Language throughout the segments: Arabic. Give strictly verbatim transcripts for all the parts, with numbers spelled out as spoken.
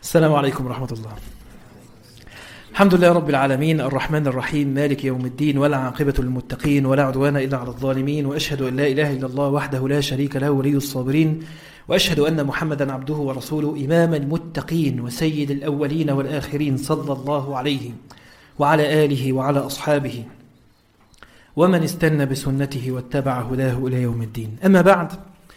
السلام عليكم ورحمة الله. الحمد لله رب العالمين الرحمن الرحيم مالك يوم الدين ولا عاقبة للمتقين ولا عدوان إلا على الظالمين، وأشهد أن لا إله إلا الله وحده لا شريك له ولي الصابرين، وأشهد أن محمدا عبده ورسوله إمام المتقين وسيد الأولين والآخرين صلى الله عليه وعلى آله وعلى أصحابه ومن استنى بسنته واتبع هداه إلى يوم الدين. أما بعد،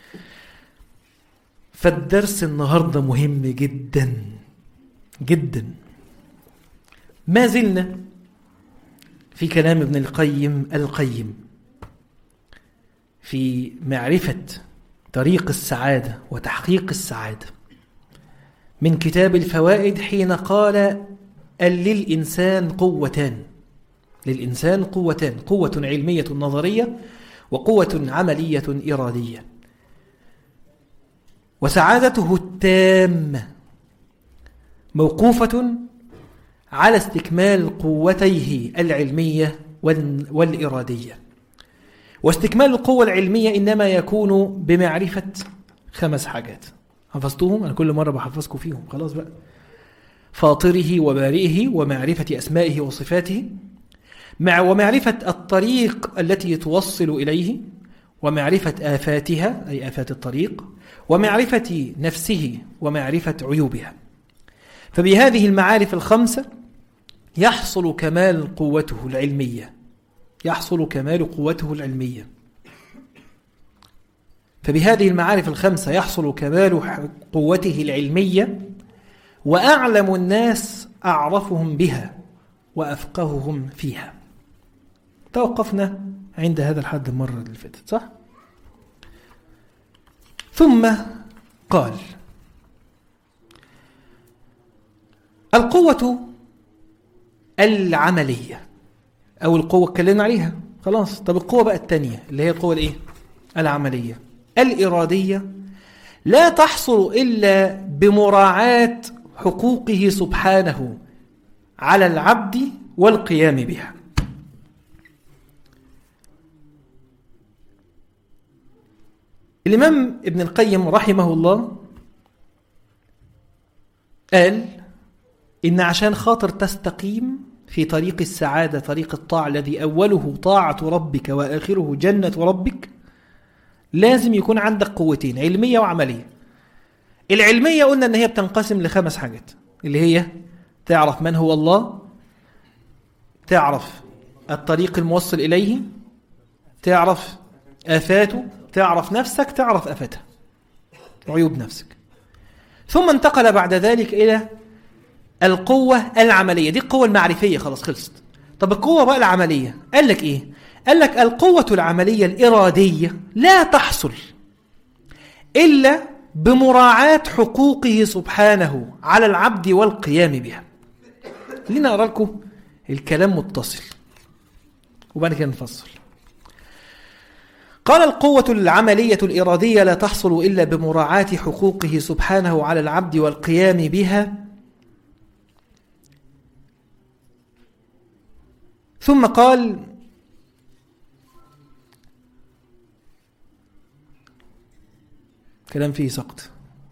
فالدرس النهاردة مهم جدا جدا. ما زلنا في كلام ابن القيم القيم في معرفة طريق السعادة وتحقيق السعادة من كتاب الفوائد، حين قال أن للإنسان قوتان للإنسان قوتان قوة علمية نظرية وقوة عملية إرادية، وسعادته التامة موقوفة على استكمال قوتيه العلمية والإرادية. واستكمال القوة العلمية إنما يكون بمعرفة خمس حاجات حفظتهم، أنا كل مرة بحفظكم فيهم خلاص بقى: فاطره وبارئه، ومعرفة أسمائه وصفاته، مع ومعرفة الطريق التي توصل إليه، ومعرفة آفاتها أي آفات الطريق، ومعرفة نفسه، ومعرفة عيوبها. فبهذه المعارف الخمسة يحصل كمال قوته العلمية يحصل كمال قوته العلمية فبهذه المعارف الخمسة يحصل كمال قوته العلمية، وأعلم الناس أعرفهم بها وأفقههم فيها. توقفنا عند هذا الحد المرة اللي فاتت، صح؟ ثم قال: القوة العملية أو القوة اتكلمنا عليها خلاص. طب القوة بقى التانية اللي هي القوة الإيه؟ العملية الإرادية، لا تحصل إلا بمراعاة حقوقه سبحانه على العبد والقيام بها. الإمام ابن القيم رحمه الله قال إن عشان خاطر تستقيم في طريق السعادة، طريق الطاعة الذي أوله طاعة ربك وآخره جنة ربك، لازم يكون عندك قوتين: علمية وعملية. العلمية قلنا أن هي بتنقسم لخمس حاجات، اللي هي تعرف من هو الله، تعرف الطريق الموصل إليه، تعرف آفاته، تعرف نفسك، تعرف آفاتها عيوب نفسك. ثم انتقل بعد ذلك إلى القوة العملية، دي القوة المعرفية خلاص خلصت. طب القوة بقى العملية قال لك إيه؟ قال لك القوة العملية الإرادية لا تحصل إلا بمراعاة حقوقه سبحانه على العبد والقيام بها. خلينا أقرأ لكم الكلام متصل وبعد كده نفصل. قال: القوة العملية الإرادية لا تحصل إلا بمراعاة حقوقه سبحانه على العبد والقيام بها. ثم قال: كلام فيه سقط.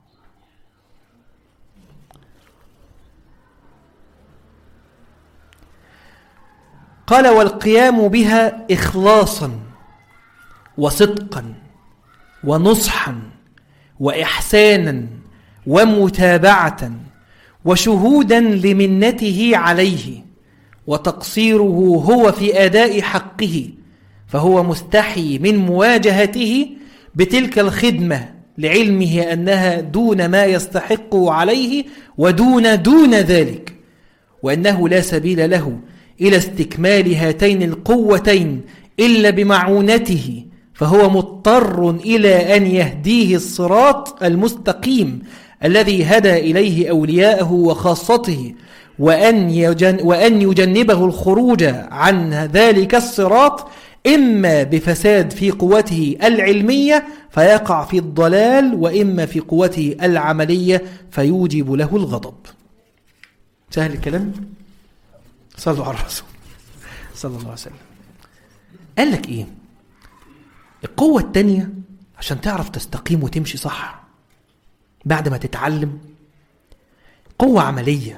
قال: والقيام بها إخلاصا وصدقا ونصحا وإحسانا ومتابعة وشهودا لمنته عليه، وتقصيره هو في أداء حقه، فهو مستحي من مواجهته بتلك الخدمة لعلمه أنها دون ما يستحق عليه ودون دون ذلك، وأنه لا سبيل له إلى استكمال هاتين القوتين إلا بمعونته، فهو مضطر إلى أن يهديه الصراط المستقيم الذي هدى إليه أولياءه وخاصته، وأن, يجن وأن يجنبه الخروج عن ذلك الصراط إما بفساد في قوته العلمية فيقع في الضلال، وإما في قوته العملية فيوجب له الغضب. سهل الكلام؟ صلوا على الرسول صلى الله عليه وسلم. قال لك إيه؟ القوة التانية عشان تعرف تستقيم وتمشي صح بعد ما تتعلم، قوة عملية،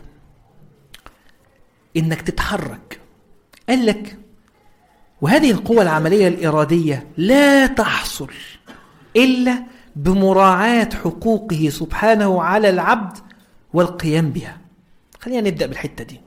إنك تتحرك. قال لك وهذه القوة العملية الإرادية لا تحصل إلا بمراعاة حقوقه سبحانه على العبد والقيام بها. خلينا نبدأ بالحتة دي.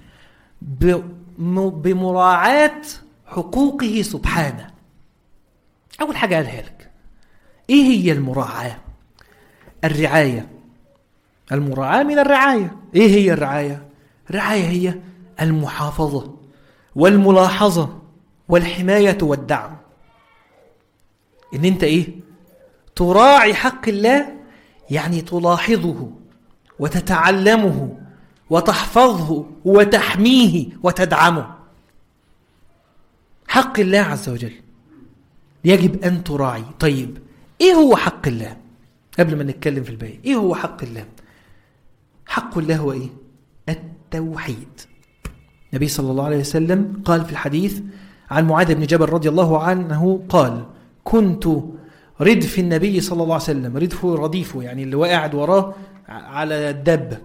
بمراعاة حقوقه سبحانه. أول حاجة قالها لك إيه هي المراعاة؟ الرعاية. المراعاة من الرعاية. إيه هي الرعاية؟ الرعاية هي المحافظة والملاحظة والحماية والدعم. إن أنت إيه؟ تراعي حق الله، يعني تلاحظه وتتعلمه وتحفظه وتحميه وتدعمه. حق الله عز وجل يجب أن تراعي. طيب إيه هو حق الله؟ قبل ما نتكلم في الباقي، إيه هو حق الله؟ حق الله هو إيه؟ التوحيد. النبي صلى الله عليه وسلم قال في الحديث عن معاذ بن جبل رضي الله عنه قال: كنت ردف النبي صلى الله عليه وسلم، ردفه رديفه يعني اللي وقعد وراه على الدابة،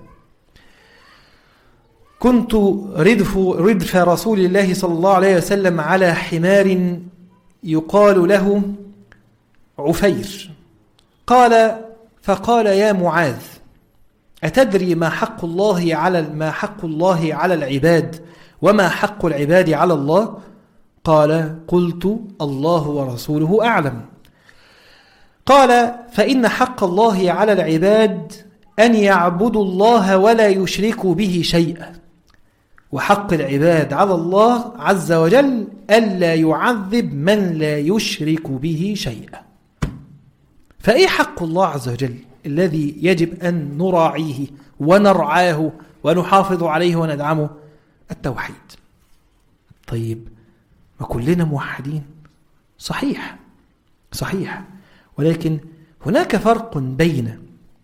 كنت ردف ردف رسول الله صلى الله عليه وسلم على حمار يقال له عفير. قال فقال: يا معاذ، أتدري ما حق الله على ما حق الله على العباد وما حق العباد على الله؟ قال: قلت: الله ورسوله أعلم. قال: فإن حق الله على العباد أن يعبدوا الله ولا يشركوا به شيئا، وحق العباد على الله عز وجل ألا يعذب من لا يشرك به شيئا. فإيه حق الله عز وجل الذي يجب أن نراعيه ونرعاه ونحافظ عليه وندعمه؟ التوحيد. طيب ما كلنا موحدين؟ صحيح صحيح، ولكن هناك فرق بين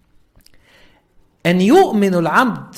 أن يؤمن العبد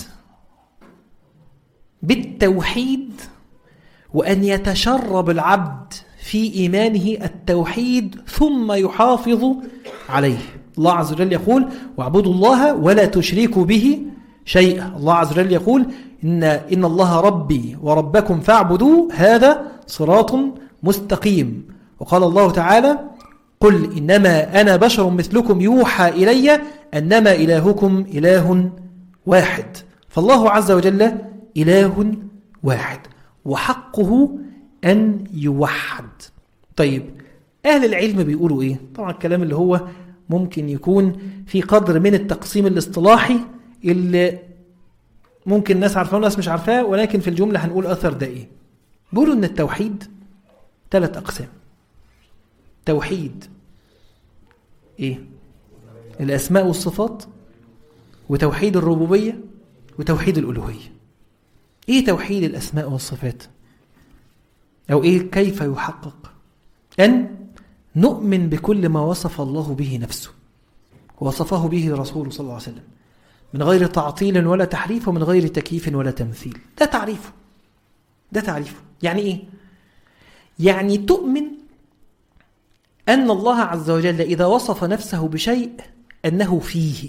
بالتوحيد وأن يتشرب العبد في إيمانه التوحيد ثم يحافظ عليه. الله عز وجل يقول: واعبدوا الله ولا تشركوا به شيئا. الله عز وجل يقول: إن, إن الله ربي وربكم فاعبدوه هذا صراط مستقيم. وقال الله تعالى: قل إنما أنا بشر مثلكم يوحى إلي أنما إلهكم إله واحد. فالله عز وجل إله واحد وحقه أن يوحد. طيب أهل العلم بيقولوا إيه؟ طبعا الكلام اللي هو ممكن يكون في قدر من التقسيم الاصطلاحي اللي ممكن الناس عارفاه والناس مش عارفاه، ولكن في الجملة هنقول أثر ده إيه. بيقولوا إن التوحيد ثلاث أقسام. توحيد إيه؟ الأسماء والصفات، وتوحيد الربوبية، وتوحيد الألوهية. إيه توحيد الأسماء والصفات؟ أو إيه كيف يحقق؟ أن نؤمن بكل ما وصف الله به نفسه ووصفه به رسوله صلى الله عليه وسلم من غير تعطيل ولا تحريف ومن غير تكييف ولا تمثيل. ده تعريفه. ده تعريفه. يعني إيه؟ يعني تؤمن أن الله عز وجل إذا وصف نفسه بشيء أنه فيه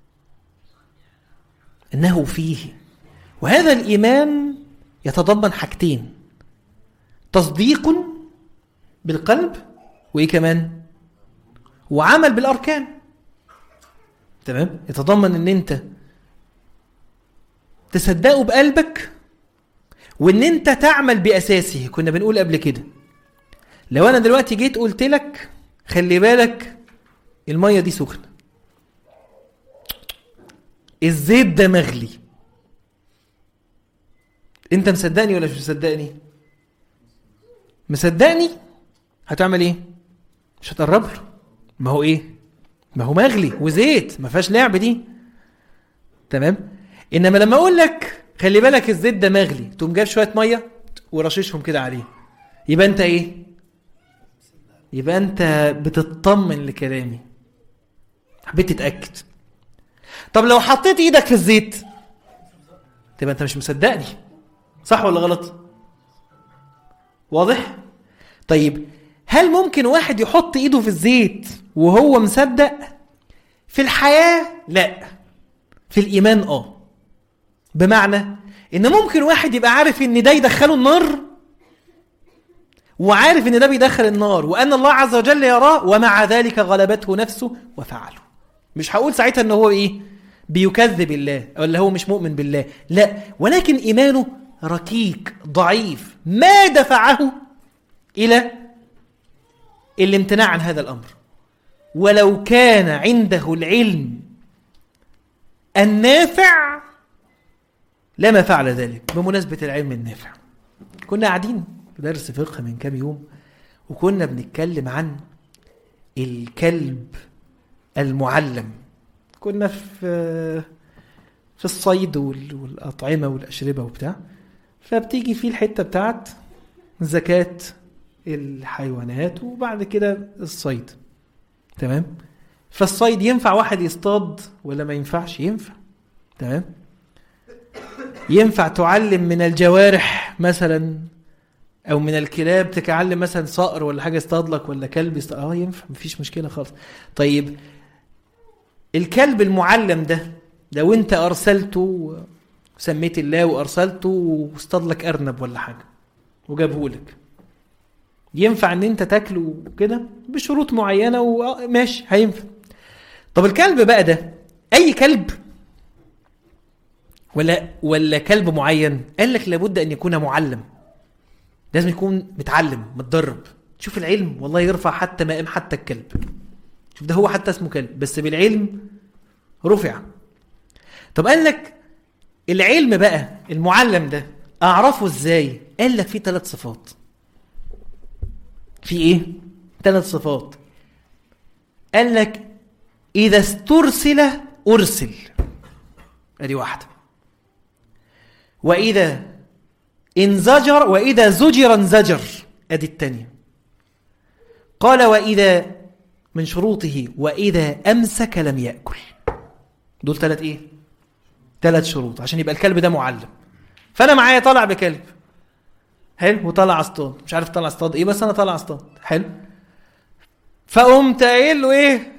أنه فيه وهذا الإيمان يتضمن حاجتين: تصديق بالقلب، وإيه كمان؟ وعمل بالأركان. تمام؟ يتضمن أن أنت تصدقه بقلبك وأن أنت تعمل بأساسه. كنا بنقول قبل كده لو أنا دلوقتي جيت قلت لك خلي بالك المية دي سخنة، الزيت ده مغلي، أنت مصدقني ولا مش مصدقني؟ مصدقني هتعمل إيه؟ مش هتقرب له. ما هو إيه؟ ما هو مغلي وزيت، ما فيهاش لعب دي. تمام؟ إنما لما أقول لك خلي بالك الزيت ده مغلي، تقوم جايب شوية مية ورششهم كده عليه، يبقى أنت إيه؟ يبقى أنت بتطمن لكلامي، حبيت تتأكد. طب لو حطيت إيدك في الزيت تبقى أنت مش مصدقني، صح ولا غلط؟ واضح؟ طيب هل ممكن واحد يحط إيده في الزيت وهو مصدق؟ في الحياة لا، في الإيمان آه. بمعنى ان ممكن واحد يبقى عارف ان ده يدخله النار، وعارف ان ده بيدخل النار، وان الله عز وجل يراه، ومع ذلك غلبته نفسه وفعله. مش هقول ساعتها ان هو ايه بيكذب الله او اللي هو مش مؤمن بالله، لا، ولكن ايمانه ركيك ضعيف ما دفعه الى الامتناع عن هذا الامر. ولو كان عنده العلم النافع لما فعل ذلك. بمناسبة العلم النافع، كنا قاعدين في درس فقه من كام يوم، وكنا بنتكلم عن الكلب المعلم. كنا في في الصيد والأطعمة والأشربة وبتاع، فبتيجي فيه الحتة بتاعت زكاة الحيوانات وبعد كده الصيد. تمام؟ فالصيد ينفع واحد يصطاد ولا ما ينفعش؟ ينفع. تمام؟ ينفع تعلم من الجوارح مثلا او من الكلاب، تتعلم مثلا صقر ولا حاجه يصطاد لك، ولا كلب يصطاد، اه ينفع، مفيش مشكله خالص. طيب الكلب المعلم ده لو انت ارسلته وسميت الله وارسلته واصطاد لك ارنب ولا حاجه وجابه لك، ينفع ان انت تاكله كده بشروط معينه وماشي هينفع. طب الكلب بقى ده اي كلب ولا ولا كلب معين؟ قال لك لابد ان يكون معلم، لازم يكون متعلم متدرب. شوف العلم والله يرفع حتى مقام حتى الكلب. شوف ده هو حتى اسمه كلب بس بالعلم رفع. طب قال لك العلم بقى المعلم ده اعرفه ازاي؟ قال لك فيه ثلاث صفات. في ايه؟ ثلاث صفات. قال لك اذا استرسل ارسل، ادي واحده. واذا انزجر واذا زجر انزجر، ادي الثانيه. قال واذا من شروطه واذا امسك لم ياكل. دول ثلاث ايه؟ ثلاث شروط عشان يبقى الكلب ده معلم. فانا معايا طالع بكلب حلو وطلع اصطاد، مش عارف طلع اصطاد ايه بس انا طلع اصطاد حلو، فقمت قايل له ايه؟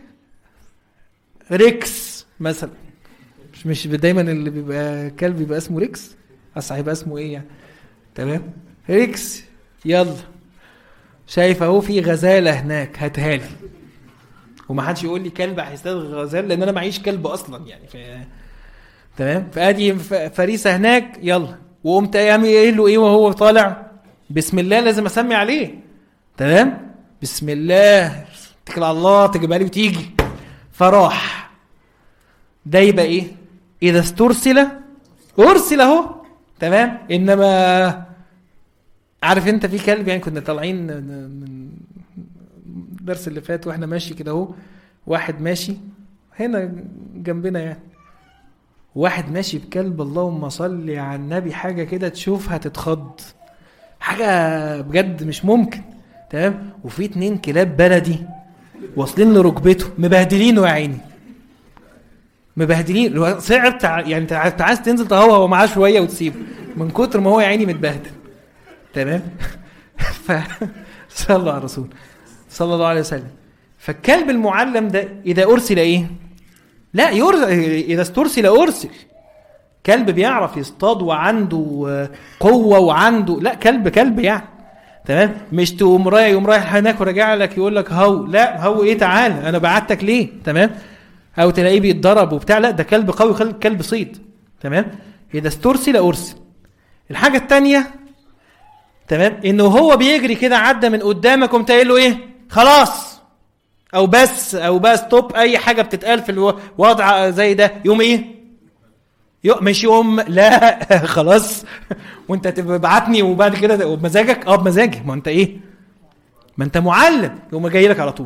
ريكس مثلا. مش مش دايما اللي بيبقى كلب بيبقى اسمه ريكس، اصل هيبقى اسمه ايه يعني؟ تمام، ريكس. يلا شايف اهو في غزاله هناك هاتها لي، وما حدش يقول لي كلب هيصطاد غزال لان انا معيش كلب اصلا يعني. ف... تمام، فادي فريسه هناك يلا. وقمت قايل له ايه وهو طالع؟ بسم الله، لازم اسمي عليه. تمام، بسم الله، اتكل على الله، تجيبها لي وتيجي. فراح. ده يبقى ايه؟ اذا استرسل ارسل اهو. تمام. انما عارف انت في كلب يعني، كنا طالعين من الدرس اللي فات واحنا ماشي كده اهو، واحد ماشي هنا جنبنا يعني، واحد ماشي بكلب اللهم صل على النبي، حاجه كده تشوفها تتخض، حاجه بجد مش ممكن. تمام. وفي اتنين كلاب بلدي واصلين لركبته مبهدلينه يا عيني، مبهدلين. صعب يعني انت عايز تنزل تهوهو معاه شويه وتسيبه من كتر ما هو يا عيني متبهدل. تمام. ف صلى على الرسول صلى الله عليه وسلم. فالكلب المعلم ده اذا ارسل ايه؟ لا يرسل، اذا استرسل ارسل. كلب بيعرف يصطاد وعنده قوه وعنده، لا كلب كلب يعني. تمام. مش تقوم رايح يقوم رايح هناك وراجع لك يقول لك هو، لا هو ايه تعال انا بعتك ليه. تمام. او تلاقيه بيتضرب وبتاع، لا ده كلب قوي، كلب صيد. تمام. اذا استرسل ارسل. الحاجه الثانيه تمام انه هو بيجري كده عدى من قدامك قمت قايل له ايه؟ خلاص او بس او بس توب، اي حاجه بتتقال في الوضع زي ده يوم ايه؟ يوم مش يوم لا خلاص وانت تبعتني وبعد كده بمزاجك. اه بمزاجي، ما انت ايه؟ ما انت معلم، يوم جاي لك على طول.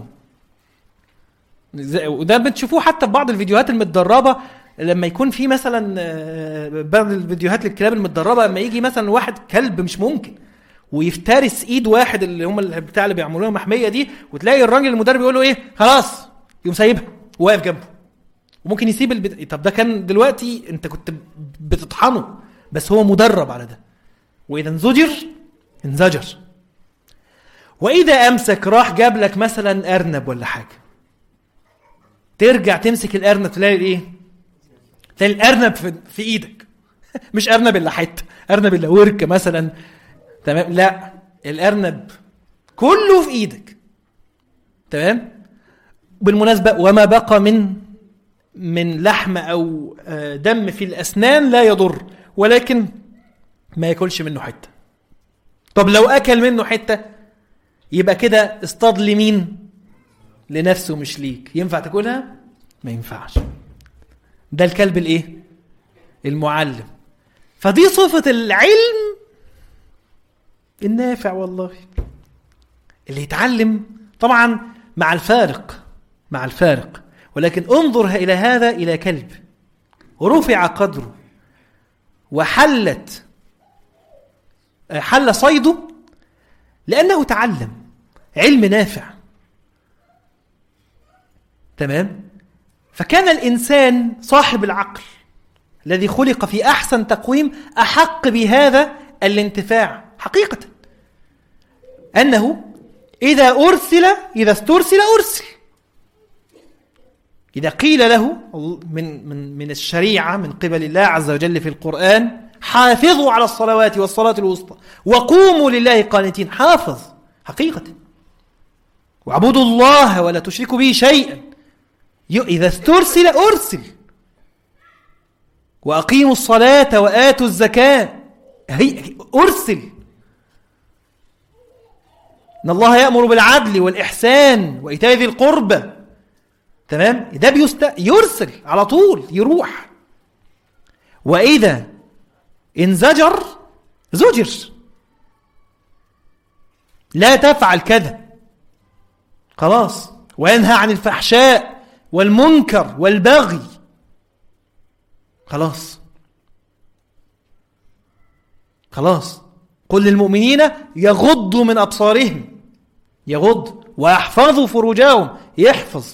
وده بتشوفوه حتى في بعض الفيديوهات المتدربه، لما يكون في مثلا بعض الفيديوهات للكلاب المتدربه، لما يجي مثلا واحد كلب مش ممكن ويفترس ايد واحد اللي هم بتاع اللي بيعملوها محميه دي، وتلاقي الراجل المدرب يقول له ايه؟ خلاص، يقوم سايبها وواقف جنبه وممكن يسيب البت... طب ده كان دلوقتي انت كنت بتطحنه، بس هو مدرب على ده. واذا انزجر انزجر. واذا امسك راح جاب لك مثلا ارنب ولا حاجه، ترجع تمسك الارنب تلاقي ايه؟ تلاقي الارنب في, في ايدك مش ارنب الا حته، ارنب الا ورك مثلا، تمام؟ لا، الارنب كله في ايدك، تمام؟ بالمناسبه وما بقى من من لحم او دم في الاسنان لا يضر، ولكن ما ياكلش منه حته. طب لو اكل منه حته يبقى كده اصطاد لمين؟ لنفسه مش ليك. ينفع تاكلها؟ ما ينفعش. ده الكلب الايه؟ المعلم. فدي صفة العلم النافع والله، اللي يتعلم طبعا مع الفارق، مع الفارق، ولكن انظر إلى هذا، إلى كلب ورفع قدره وحلت حل صيده لأنه تعلم علم نافع، تمام؟ فكان الإنسان صاحب العقل الذي خلق في أحسن تقويم أحق بهذا الانتفاع حقيقة، أنه إذا أرسل إذا استرسل أرسل. إذا قيل له من من من الشريعة من قبل الله عز وجل في القرآن حافظوا على الصلوات والصلاة الوسطى وقوموا لله قانتين، حافظ حقيقة، واعبدوا الله ولا تشركوا به شيئا. إذا استرسل أرسل، وأقيموا الصلاة وآتوا الزكاة، هي أرسل. إن الله يأمر بالعدل والإحسان وإيتاء ذي القربى، تمام؟ ده بيست... يرسل على طول، يروح. وإذا انزجر زجر، لا تفعل كذا، خلاص. وينهى عن الفحشاء والمنكر والبغي، خلاص خلاص. قل للمؤمنين يغضوا من أبصارهم، يغض، ويحفظوا فروجهم، يحفظ.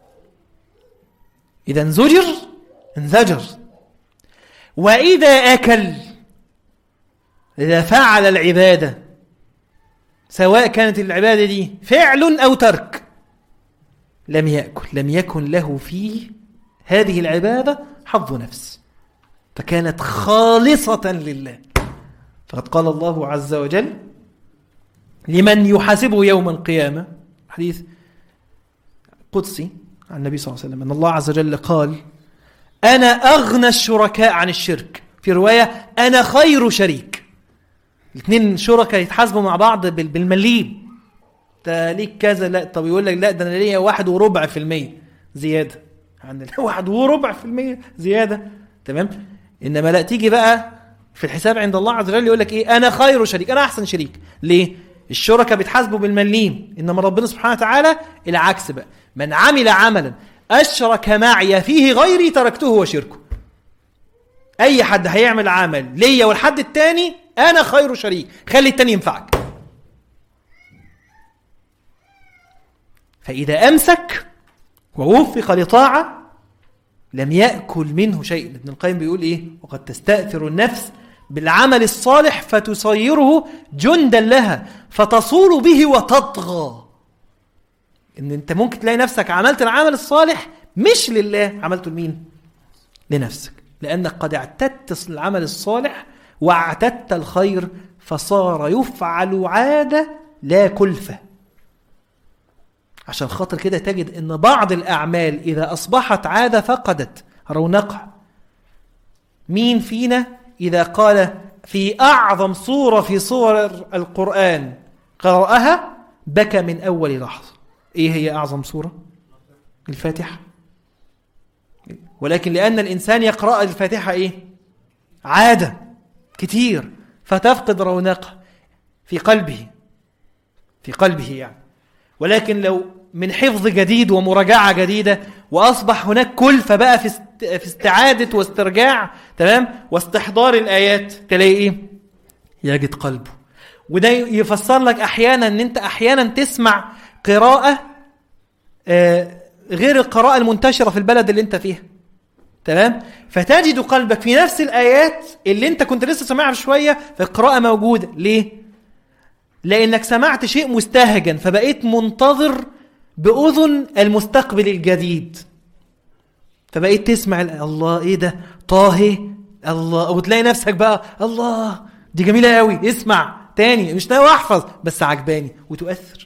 إذا انزجر انزجر. وإذا أكل، إذا فعل العبادة، سواء كانت العبادة دي فعل أو ترك، لم يأكل، لم يكن له فيه هذه العبادة حظ نفس، فكانت خالصة لله. فقد قال الله عز وجل لمن يحاسبه يوم القيامة، حديث قدسي عن النبي صلى الله عليه وسلم، أن الله عز وجل قال أنا أغنى الشركاء عن الشرك، في رواية أنا خير شريك. الاثنين شركاء يتحاسبوا مع بعض بالمليم، انت ليك كذا، لا طب يقول لك لا ده انا ليا واحد وربع في المية زيادة عن واحد وربع في المية زيادة، تمام؟ انما لا، تيجي بقى في الحساب عند الله عز وجل يقول لك ايه؟ انا خير شريك، انا احسن شريك. ليه؟ الشركاء بيتحاسبوا بالمليم، انما ربنا سبحانه وتعالى العكس بقى، من عمل عملا اشرك معي فيه غيري تركته وشركه. اي حد هيعمل عمل ليا والحد التاني انا خير شريك، خلي التاني ينفعك. فاذا امسك ووفق لطاعه لم يأكل منه شيء. ابن القيم بيقول ايه؟ وقد تستأثر النفس بالعمل الصالح فتصيره جندا لها فتصول به وتطغى. ان انت ممكن تلاقي نفسك عملت العمل الصالح مش لله، عملته لمين؟ لنفسك، لأنك قد اعتدت العمل الصالح واعتدت الخير فصار يفعل عادة لا كلفة. عشان خاطر كده تجد ان بعض الأعمال إذا أصبحت عادة فقدت رونقها. مين فينا إذا قال في أعظم صورة في صور القرآن قرأها بكى من أول لحظة؟ إيه هي أعظم صورة؟ الفاتحة. ولكن لأن الإنسان يقرأ الفاتحة إيه؟ عادة كتير، فتفقد رونقها في قلبه في قلبه يعني. ولكن لو من حفظ جديد ومراجعة جديدة وأصبح هناك كلفة بقى في في استعادة واسترجاع، تمام، واستحضار الآيات، تلاقي إيه؟ يجد قلبه. وده يفسر لك أحيانا أن أنت أحيانا تسمع قراءة آه غير القراءة المنتشرة في البلد اللي أنت فيها، تمام، فتجد قلبك في نفس الآيات اللي أنت كنت لسه سمعها شوية في القراءة موجودة. ليه؟ لأنك سمعت شيء مستهجن فبقيت منتظر بأذن المستقبل الجديد، فبقيت تسمع الله إيه ده؟ طه الله، وتلاقي نفسك بقى الله دي جميلة قوي، اسمع تاني، مش ناوي احفظ بس عجباني، وتؤثر.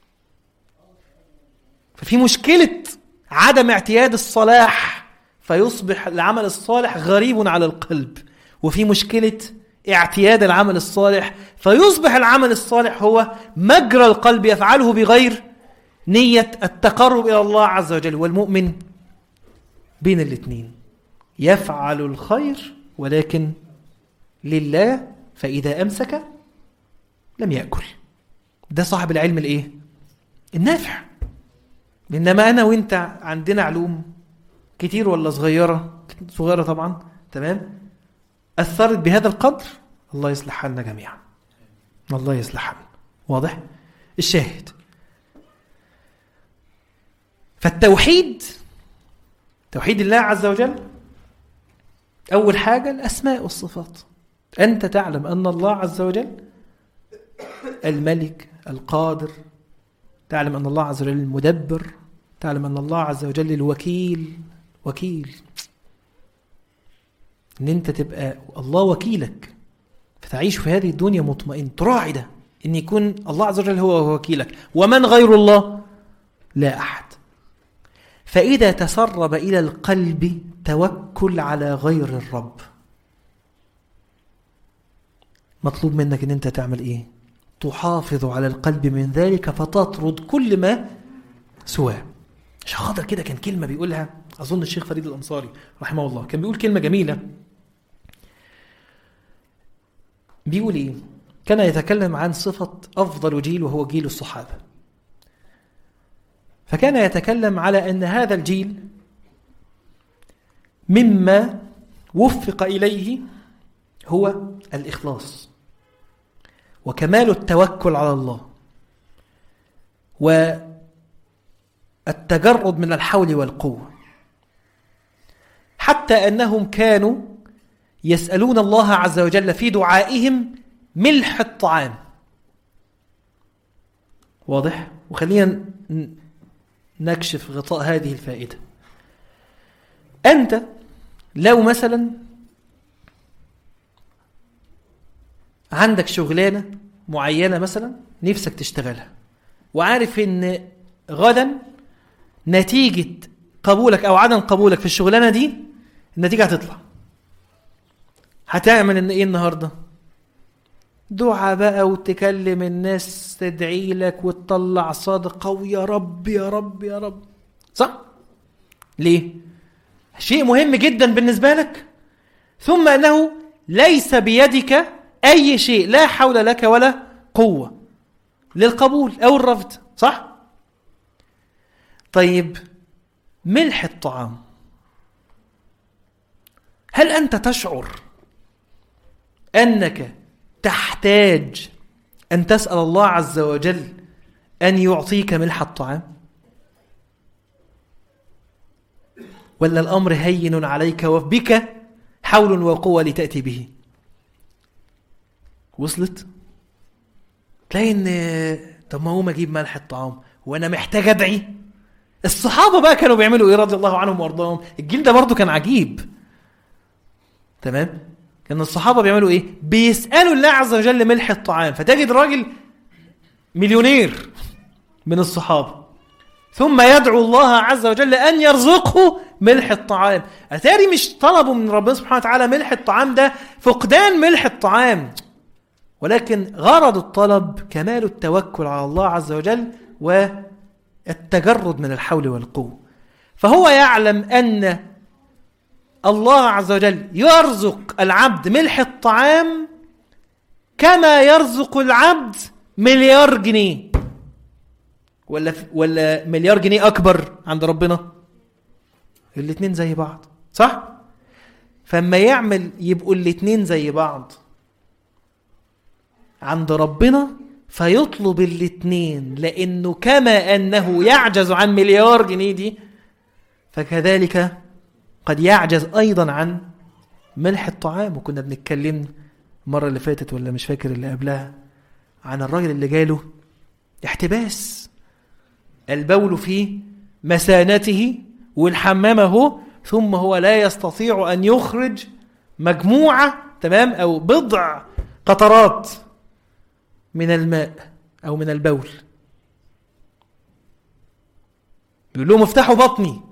ففي مشكلة عدم اعتياد الصلاح فيصبح العمل الصالح غريب على القلب، وفي مشكلة اعتياد العمل الصالح فيصبح العمل الصالح هو مجرى القلب يفعله بغير نية التقرب إلى الله عز وجل. والمؤمن بين الاثنين، يفعل الخير ولكن لله، فإذا أمسك لم يأكل. ده صاحب العلم الإيه؟ النافع. إنما أنا وإنت عندنا علوم كتير ولا صغيرة، صغيرة طبعا، تمام، أثرت بهذا القدر، الله يصلح حالنا جميعا، الله يصلح حالنا. واضح؟ الشاهد، فالتوحيد، توحيد الله عز وجل، أول حاجة الأسماء والصفات. أنت تعلم أن الله عز وجل الملك القادر، تعلم أن الله عز وجل المدبر، تعلم أن الله عز وجل الوكيل. وكيل، أن أنت تبقى الله وكيلك، فتعيش في هذه الدنيا مطمئن، تراعي ده، أن يكون الله عز وجل هو وكيلك، ومن غير الله لا أحد. فإذا تسرب إلى القلب توكل على غير الرب، مطلوب منك أن أنت تعمل إيه؟ تحافظ على القلب من ذلك، فتطرد كل ما سواه. عشان خاطر كده كان كلمة بيقولها أظن الشيخ فريد الأنصاري رحمه الله، كان بيقول كلمة جميلة، بيقول إيه؟ كان يتكلم عن صفة أفضل جيل وهو جيل الصحابة، فكان يتكلم على أن هذا الجيل مما وفق إليه هو الإخلاص وكمال التوكل على الله والتجرد من الحول والقوة، حتى أنهم كانوا يسألون الله عز وجل في دعائهم ملح الطعام. واضح؟ وخلينا نكشف غطاء هذه الفائدة. أنت لو مثلا عندك شغلانة معينة مثلا نفسك تشتغلها، وعارف ان غدا نتيجة قبولك او عدم قبولك في الشغلانة دي النتيجة هتطلع، هتعمل ان ايه النهاردة؟ دعاء بقى، وتكلم الناس تدعي لك وتطلع صدقة، ويا رب يا رب يا رب، صح؟ ليه؟ شيء مهم جدا بالنسبة لك، ثم أنه ليس بيدك أي شيء، لا حول لك ولا قوة للقبول أو الرفض، صح؟ طيب ملح الطعام، هل أنت تشعر أنك تحتاج أن تسأل الله عز وجل أن يعطيك ملح الطعام؟ ولا الأمر هين عليك وبك حول وقوة لتأتي به؟ وصلت؟ تلاقي ان طب ما هو ما اجيب ملح الطعام وانا محتاج ادعي. الصحابة بقى كانوا بيعملوا ايه رضي الله عنهم وارضاهم؟ الجيل ده برضو كان عجيب، تمام؟ كان الصحابة بيعملوا ايه؟ بيسألوا الله عز وجل ملح الطعام، فتجد راجل مليونير من الصحابة ثم يدعو الله عز وجل أن يرزقه ملح الطعام. أتاري مش طلبوا من ربنا سبحانه وتعالى ملح الطعام ده فقدان ملح الطعام، ولكن غرض الطلب كمال التوكل على الله عز وجل والتجرد من الحول والقوة. فهو يعلم أن الله عز وجل يرزق العبد ملح الطعام كما يرزق العبد مليار جنيه، ولا ولا مليار جنيه أكبر عند ربنا؟ الاثنين زي بعض، صح؟ فما يعمل يبقوا الاثنين زي بعض عند ربنا، فيطلب الاثنين، لأنه كما أنه يعجز عن مليار جنيه دي، فكذلك قد يعجز أيضا عن ملح الطعام. وكنا بنتكلم مرة اللي فاتت ولا مش فاكر اللي قبلها عن الراجل اللي جاله احتباس، البول في مسانته والحمام هو، ثم هو لا يستطيع أن يخرج مجموعة تمام أو بضع قطرات من الماء أو من البول، بيقول لهم افتحوا بطني،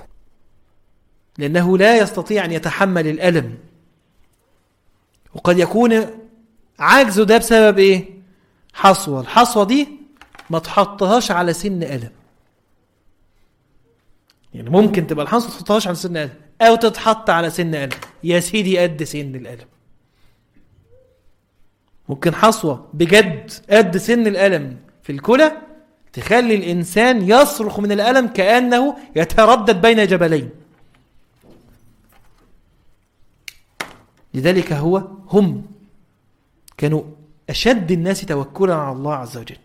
لأنه لا يستطيع أن يتحمل الألم. وقد يكون عجزه ده بسبب إيه؟ حصوة. الحصوة دي ما تحطهاش على سن ألم، يعني ممكن تبقى الحصوة ما تحطهاش على سن ألم أو تتحط على سن ألم، يا سيدي قد سن الألم. ممكن حصوة بجد قد سن الألم في الكلى تخلي الإنسان يصرخ من الألم كأنه يتردد بين جبلين. لذلك هو هم كانوا أشد الناس توكلا على الله عز وجل.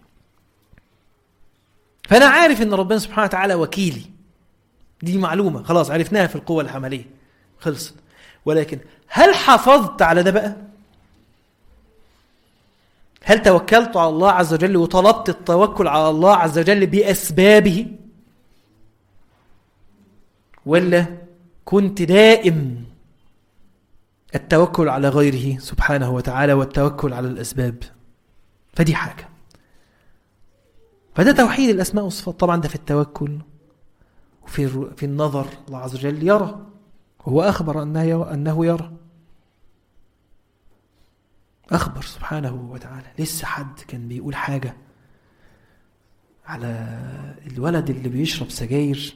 فأنا عارف أن ربنا سبحانه وتعالى وكيلي، دي معلومة خلاص عرفناها في القوة الحملية خلصت. ولكن هل حافظت على ده بقى؟ هل توكلت على الله عز وجل وطلبت التوكل على الله عز وجل بأسبابه، ولا كنت دائم التوكل على غيره سبحانه وتعالى والتوكل على الأسباب؟ فدي حاجة. فده توحيد الأسماء والصفات. طبعا ده في التوكل وفي في النظر. الله عز وجل يرى، وهو أخبر أنه يرى، أخبر سبحانه وتعالى. لسه حد كان بيقول حاجة على الولد اللي بيشرب سجاير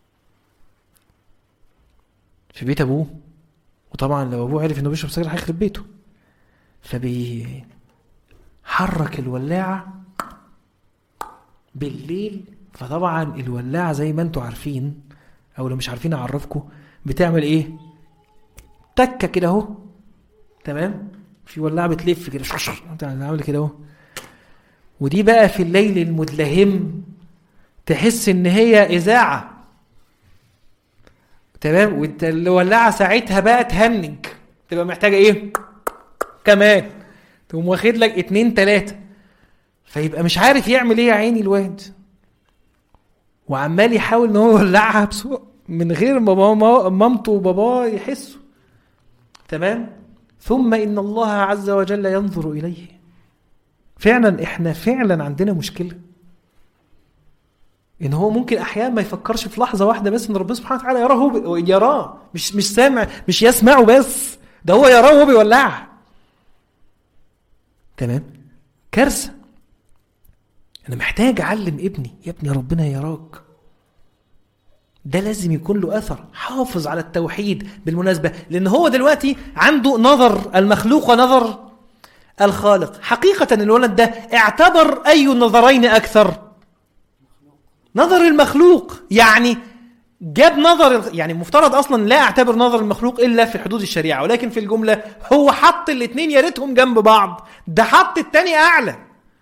في بيت أبوه، وطبعا لو أبوه عرف أنه بيشرب سجاير هيخرب بيته، فبيحرك الولاعة بالليل. فطبعا الولاعة زي ما انتوا عارفين أو لو مش عارفين أعرفكم بتعمل إيه؟ تكة كده اهو، تمام؟ في ولاعة بتلف كده عامل كده اهو. ودي بقى في الليل المدلهم تحس ان هي اذاعة، تمام؟ وانت الولاعة ساعتها بقى تهنج، تبقى محتاجة ايه كمان، تقوم واخد لك اتنين تلاتة، فيبقى مش عارف يعمل ايه يا عيني الواد، وعمال يحاول ان هو يولعها بسوء من غير ما مامته وباباه يحسوا، تمام؟ ثم إن الله عز وجل ينظر إليه. فعلا إحنا فعلا عندنا مشكلة إن هو ممكن أحيانا ما يفكرش في لحظة واحدة بس إن ربنا سبحانه وتعالى يراه، يراه مش مش سامع، مش يسمعه بس، ده هو يراه وهو بيولعها، تمام؟ كارثة. أنا محتاج أعلم ابني، يا ابني ربنا يراك، ده لازم يكون له أثر. حافظ على التوحيد بالمناسبة، لأن هو دلوقتي عنده نظر المخلوق ونظر الخالق. حقيقة الولد ده اعتبر أي النظرين أكثر؟ نظر المخلوق. يعني جاب نظر، يعني مفترض أصلا لا اعتبر نظر المخلوق إلا في حدود الشريعة، ولكن في الجملة هو حط الاثنين يا ريتهم جنب بعض، ده حط التاني أعلى.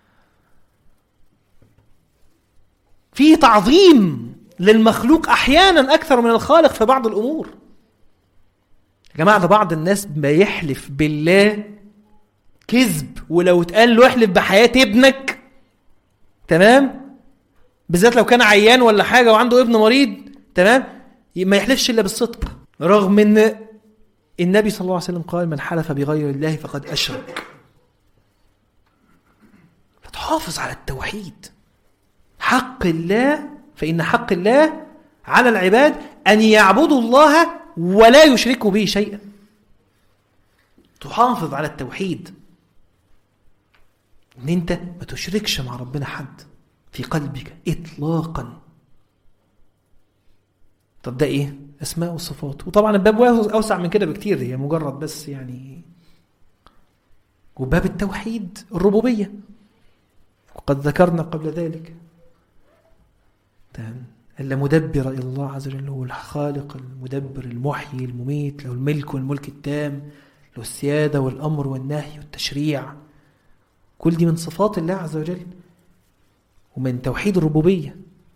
فيه تعظيم للمخلوق أحيانا أكثر من الخالق في بعض الأمور. يا جماعة ده بعض الناس بيحلف بالله كذب، ولو اتقال له احلف بحياة ابنك، تمام؟ بالذات لو كان عيان ولا حاجة وعنده ابن مريض، تمام؟ ما يحلفش إلا بالصدق، رغم أن النبي صلى الله عليه وسلم قال من حلف بغير الله فقد أشرك. فتحافظ على التوحيد. حق الله، فإن حق الله على العباد أن يعبدوا الله ولا يشركوا به شيئا. تحافظ على التوحيد، ان انت ما تشركش مع ربنا حد في قلبك اطلاقا. طب ده ايه؟ اسماء وصفات. وطبعا الباب اوسع من كده بكتير، هي مجرد بس يعني. وباب التوحيد الربوبية وقد ذكرنا قبل ذلك، إلا مدبر إلى الله عز وجل، هو الخالق المدبر المحيي المميت، له الملك والملك التام، له السيادة والأمر والنهي والتشريع. كل دي من صفات الله عز وجل ومن توحيد الربوبية،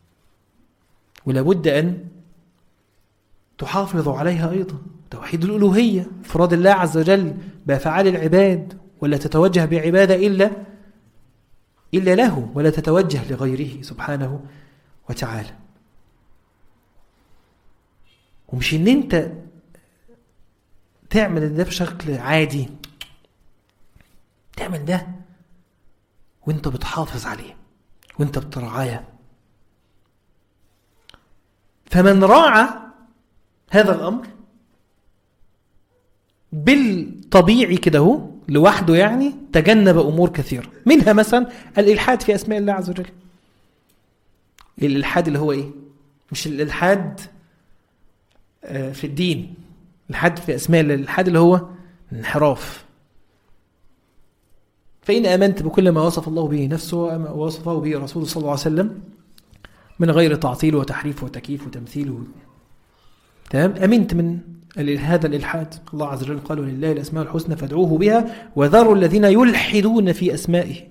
ولابد أن تحافظ عليها أيضا. توحيد الألوهية، إفراد الله عز وجل بأفعال العباد، ولا تتوجه بعبادة إلا إلا له، ولا تتوجه لغيره سبحانه وتعالى. ومش ان انت تعمل ده بشكل عادي، تعمل ده وانت بتحافظ عليه وانت بترعاه. فمن راعى هذا الأمر بالطبيعي كده هو لوحده يعني تجنب أمور كثيرة، منها مثلا الإلحاد في أسماء الله عز وجل. الإلحاد اللي هو إيه؟ مش الإلحاد في الدين، الإلحاد في أسماء الله، الإلحاد اللي هو انحراف. فإن آمنت بكل ما وصف الله به نفسه ووصفه به رسوله صلى الله عليه وسلم من غير تعطيل وتحريف وتكييف وتمثيل، تمام، أمنت من هذا الإلحاد. الله عز وجل قال لله الأسماء الحسنى فادعوه بها وذروا الذين يلحدون في أسمائه،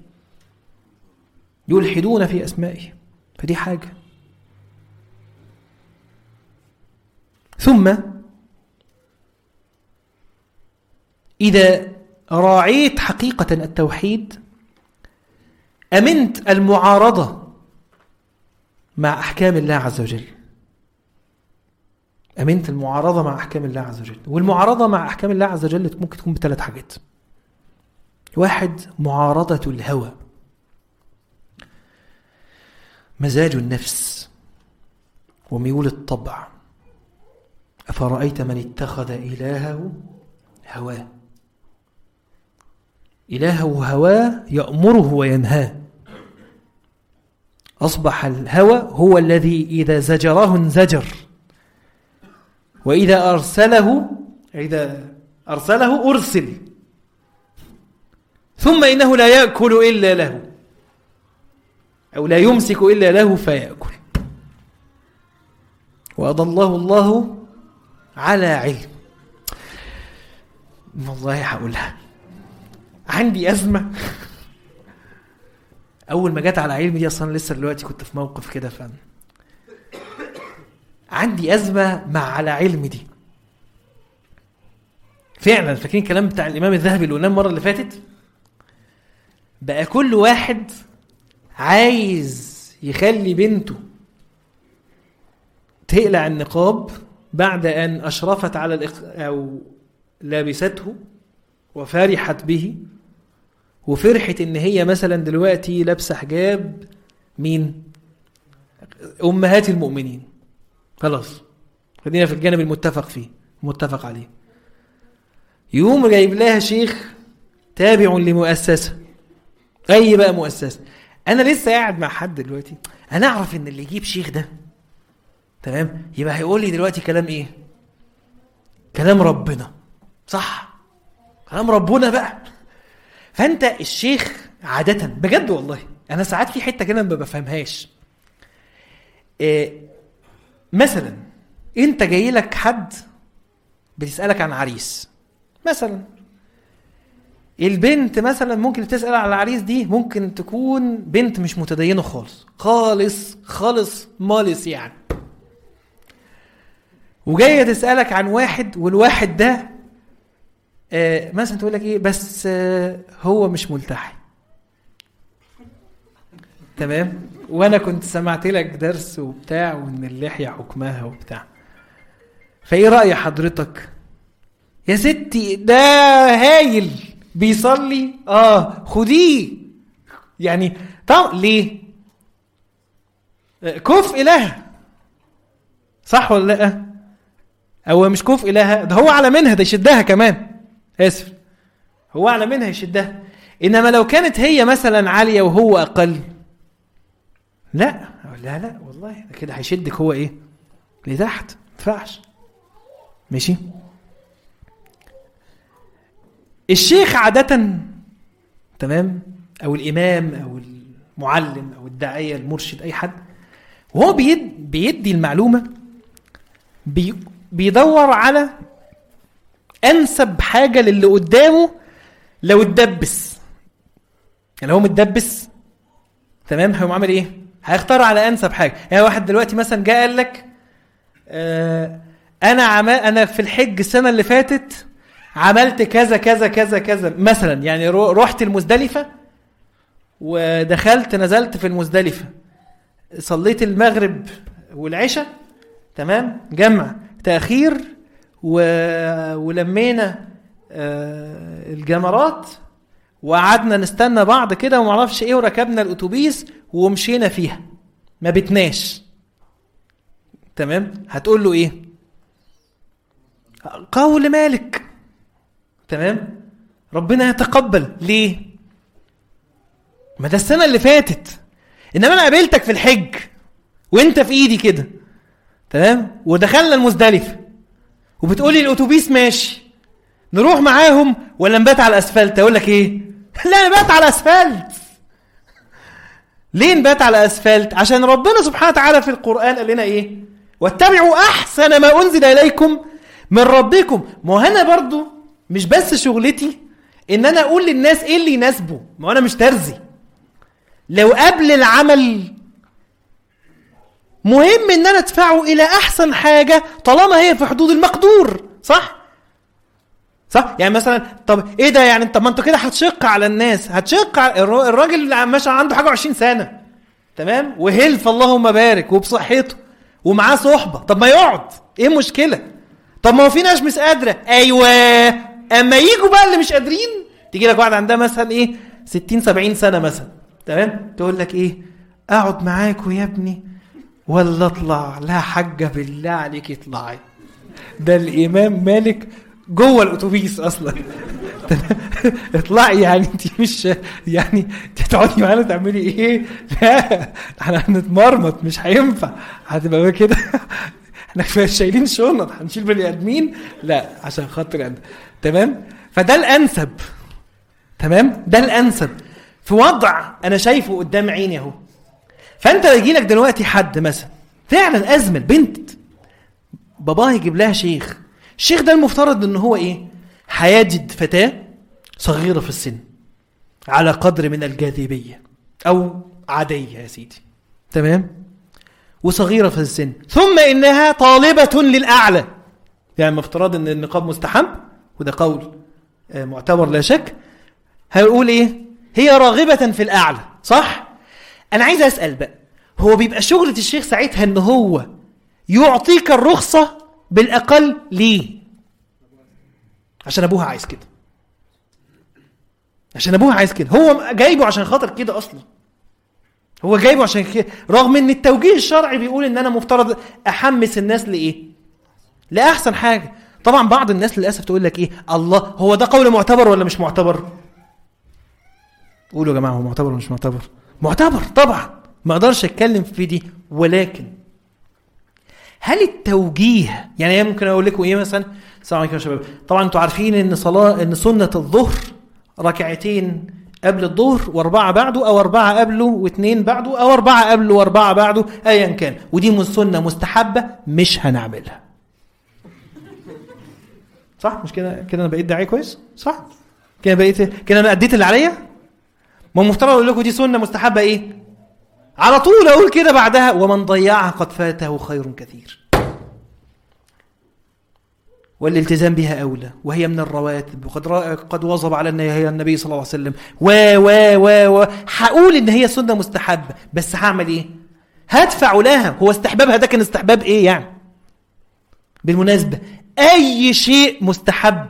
يلحدون في أسمائه، فدي حاجة. ثم إذا راعيت حقيقة التوحيد أمنت المعارضة مع أحكام الله عز وجل، أمنت المعارضة مع أحكام الله عز وجل. والمعارضة مع أحكام الله عز وجل ممكن تكون بثلاث حاجات. واحد، معارضة الهوى، مزاج النفس وميول الطبع. أفرأيت من اتخذ إلهه هواه، إلهه هواه يأمره وينهاه. أصبح الهوى هو الذي إذا زجره انزجر، وإذا أرسله إذا أرسله أرسل، ثم إنه لا يأكل إلا له أو لا يمسك إلا له فيأكل. وأضله الله على علم. والله هقولها، عندي أزمة أول ما جت على علم دي، أصلا لسه دلوقتي كنت في موقف كده، فان عندي أزمة مع على علم دي فعلا. فاكرين الكلام بتاع الإمام الذهبي اللي قلناه المرة اللي فاتت؟ بقى كل واحد عايز يخلي بنته تقلع النقاب بعد أن أشرفت على الإخ... أو لابسته وفرحت به، وفرحت إن هي مثلا دلوقتي لابسة حجاب مين؟ أمهات المؤمنين. خلاص خلينا في الجانب المتفق فيه متفق عليه. يوم جايب لها شيخ تابع لمؤسسة، أي بقى مؤسسة. أنا لسه قاعد مع حد دلوقتي، أنا أعرف إن اللي يجيب شيخ ده تمام يبقى هيقول لي دلوقتي كلام إيه؟ كلام ربنا، صح؟ كلام ربنا بقى. فأنت الشيخ عادة بجد والله أنا ساعات في حتة كده ما بفهمهاش. إيه مثلا أنت جاي لك حد بتسألك عن عريس مثلا، البنت مثلا ممكن تسأل على العريس دي ممكن تكون بنت مش متدينة خالص خالص خالص مالس يعني، وجاية تسألك عن واحد، والواحد ده آه مثلا تقول لك ايه بس آه هو مش ملتحي، تمام، وانا كنت سمعت لك درس وبتاع وان اللحية حكمها وبتاع، فايه رأي حضرتك؟ يا ستي ده هايل بيصلي، اه خديه يعني. طب ليه؟ كفء لها، صح ولا لا؟ او مش كفء لها، ده هو على منها، ده يشدها كمان، اسف، هو على منها يشدها. انما لو كانت هي مثلا عالية وهو اقل، لا لا لا والله كده هيشدك هو ايه لتحت، ما ينفعش. ماشي. الشيخ عادة تمام، او الامام او المعلم او الداعية المرشد اي حد، وهو بيد بيدي المعلومة بي بيدور على انسب حاجة للي قدامه. لو اتدبس يعني هو متدبس تمام، هيقوم عامل ايه؟ هيختار على انسب حاجة. يعني واحد دلوقتي مثلا جاء قال لك آه انا عم انا في الحج السنة اللي فاتت عملت كذا كذا كذا كذا مثلا، يعني رحت المزدلفة ودخلت نزلت في المزدلفة، صليت المغرب والعشاء تمام، جمع تأخير، و... ولمينا الجمرات وقعدنا نستنى بعض كده ومعرفش ايه، وركبنا الاتوبيس ومشينا فيها ما بتناش. تمام؟ هتقول له ايه؟ قول مالك. تمام؟ ربنا يتقبل. ليه؟ ما ده السنة اللي فاتت، انما انا قابلتك في الحج وانت في ايدي كده. تمام؟ ودخلنا المزدلفة وبتقولي الاتوبيس ماشي، نروح معاهم ولا نبات على الاسفلت؟ اقول لك ايه؟ لا نبات على الاسفلت. ليه نبات على الاسفلت؟ عشان ربنا سبحانه وتعالى في القرآن قال لنا ايه؟ واتبعوا احسن ما انزل اليكم من ربكم. ما انا برضو مش بس شغلتي ان انا اقول للناس ايه اللي يناسبه، ما انا مش ترزي. لو قبل العمل مهم ان انا ادفعه الى احسن حاجة طالما هي في حدود المقدور. صح؟ صح؟ يعني مثلا طب ايه ده يعني؟ طب ما انت كده هتشق على الناس، هتشق على الراجل اللي ماشي عنده حاجه عشرين سنة. تمام؟ وهلف اللهم بارك وبصحته ومعاه صحبه، طب ما يقعد، ايه المشكله؟ طب ما هو في ناس مش قادره. ايوه، اما يجوا بقى اللي مش قادرين، تيجي لك واحد عندها مثلا ايه ستين سبعين سنة مثلا. تمام؟ تقول لك ايه؟ اقعد معاكوا يا ابني ولا اطلع؟ لا حاجه بالله عليك اطلعي. ده الامام مالك جوه الاتوبيس اصلا. اطلعي يعني انت مش يعني تقعدي معانا تعملي ايه؟ لا احنا هنتمرمط، مش هينفع، هتبقى كده. احنا كفايه شايلين شنط، هنشيل بني ادمين؟ لا عشان خاطر انا. تمام؟ فده الانسب. تمام؟ ده الانسب في وضع انا شايفه قدام عيني اهو. فانت يجي لك دلوقتي حد مثلا فعلا ازمه، بنت باباها يجيب لها شيخ، الشيخ ده المفترض ان هو ايه؟ هيجد فتاة صغيرة في السن على قدر من الجاذبية او عادية يا سيدي. تمام؟ وصغيرة في السن، ثم انها طالبة للاعلى. يعني مفترض ان النقاب مستحب، وده قول معتبر لا شك. هيقول ايه؟ هي راغبة في الاعلى. صح؟ انا عايز اسأل بقى، هو بيبقى شغلة الشيخ ساعتها ان هو يعطيك الرخصة بالاقل ليه؟ عشان ابوها عايز كده، عشان ابوها عايز كده. هو جايبه عشان خاطر كده اصلا، هو جايبه عشان كده، رغم ان التوجيه الشرعي بيقول ان انا مفترض احمس الناس لايه؟ لاحسن حاجه. طبعا بعض الناس للاسف تقول لك ايه؟ الله، هو ده قول معتبر ولا مش معتبر؟ قولوا يا جماعه، هو معتبر ولا مش معتبر؟ معتبر طبعا، ما اقدرش اتكلم في دي. ولكن هل التوجيه، يعني ممكن اقول لكم ايه مثلا؟ السلام عليكم يا شباب، طبعا انتوا عارفين ان صلاه ان سنه الظهر ركعتين قبل الظهر واربعه بعده، او اربعه قبله واثنين بعده، او اربعه قبله واربعه بعده، ايا كان، ودي من سنه مستحبه مش هنعملها. صح؟ مش كده؟ كده انا بقيت داعي كويس؟ صح؟ كده بقيت كده انا اديت اللي عليا؟ ما المفترض اقول لكم دي سنه مستحبه ايه؟ على طول اقول كده بعدها ومن ضيعها قد فاته خير كثير. والالتزام بها اولى، وهي من الرواتب، وقد قد واظب على النبي النبي صلى الله عليه وسلم. و و و و هقول ان هي سنه مستحبه، بس هعمل ايه؟ هدفع لها. هو استحبابها ده كان استحباب ايه يعني؟ بالمناسبه اي شيء مستحب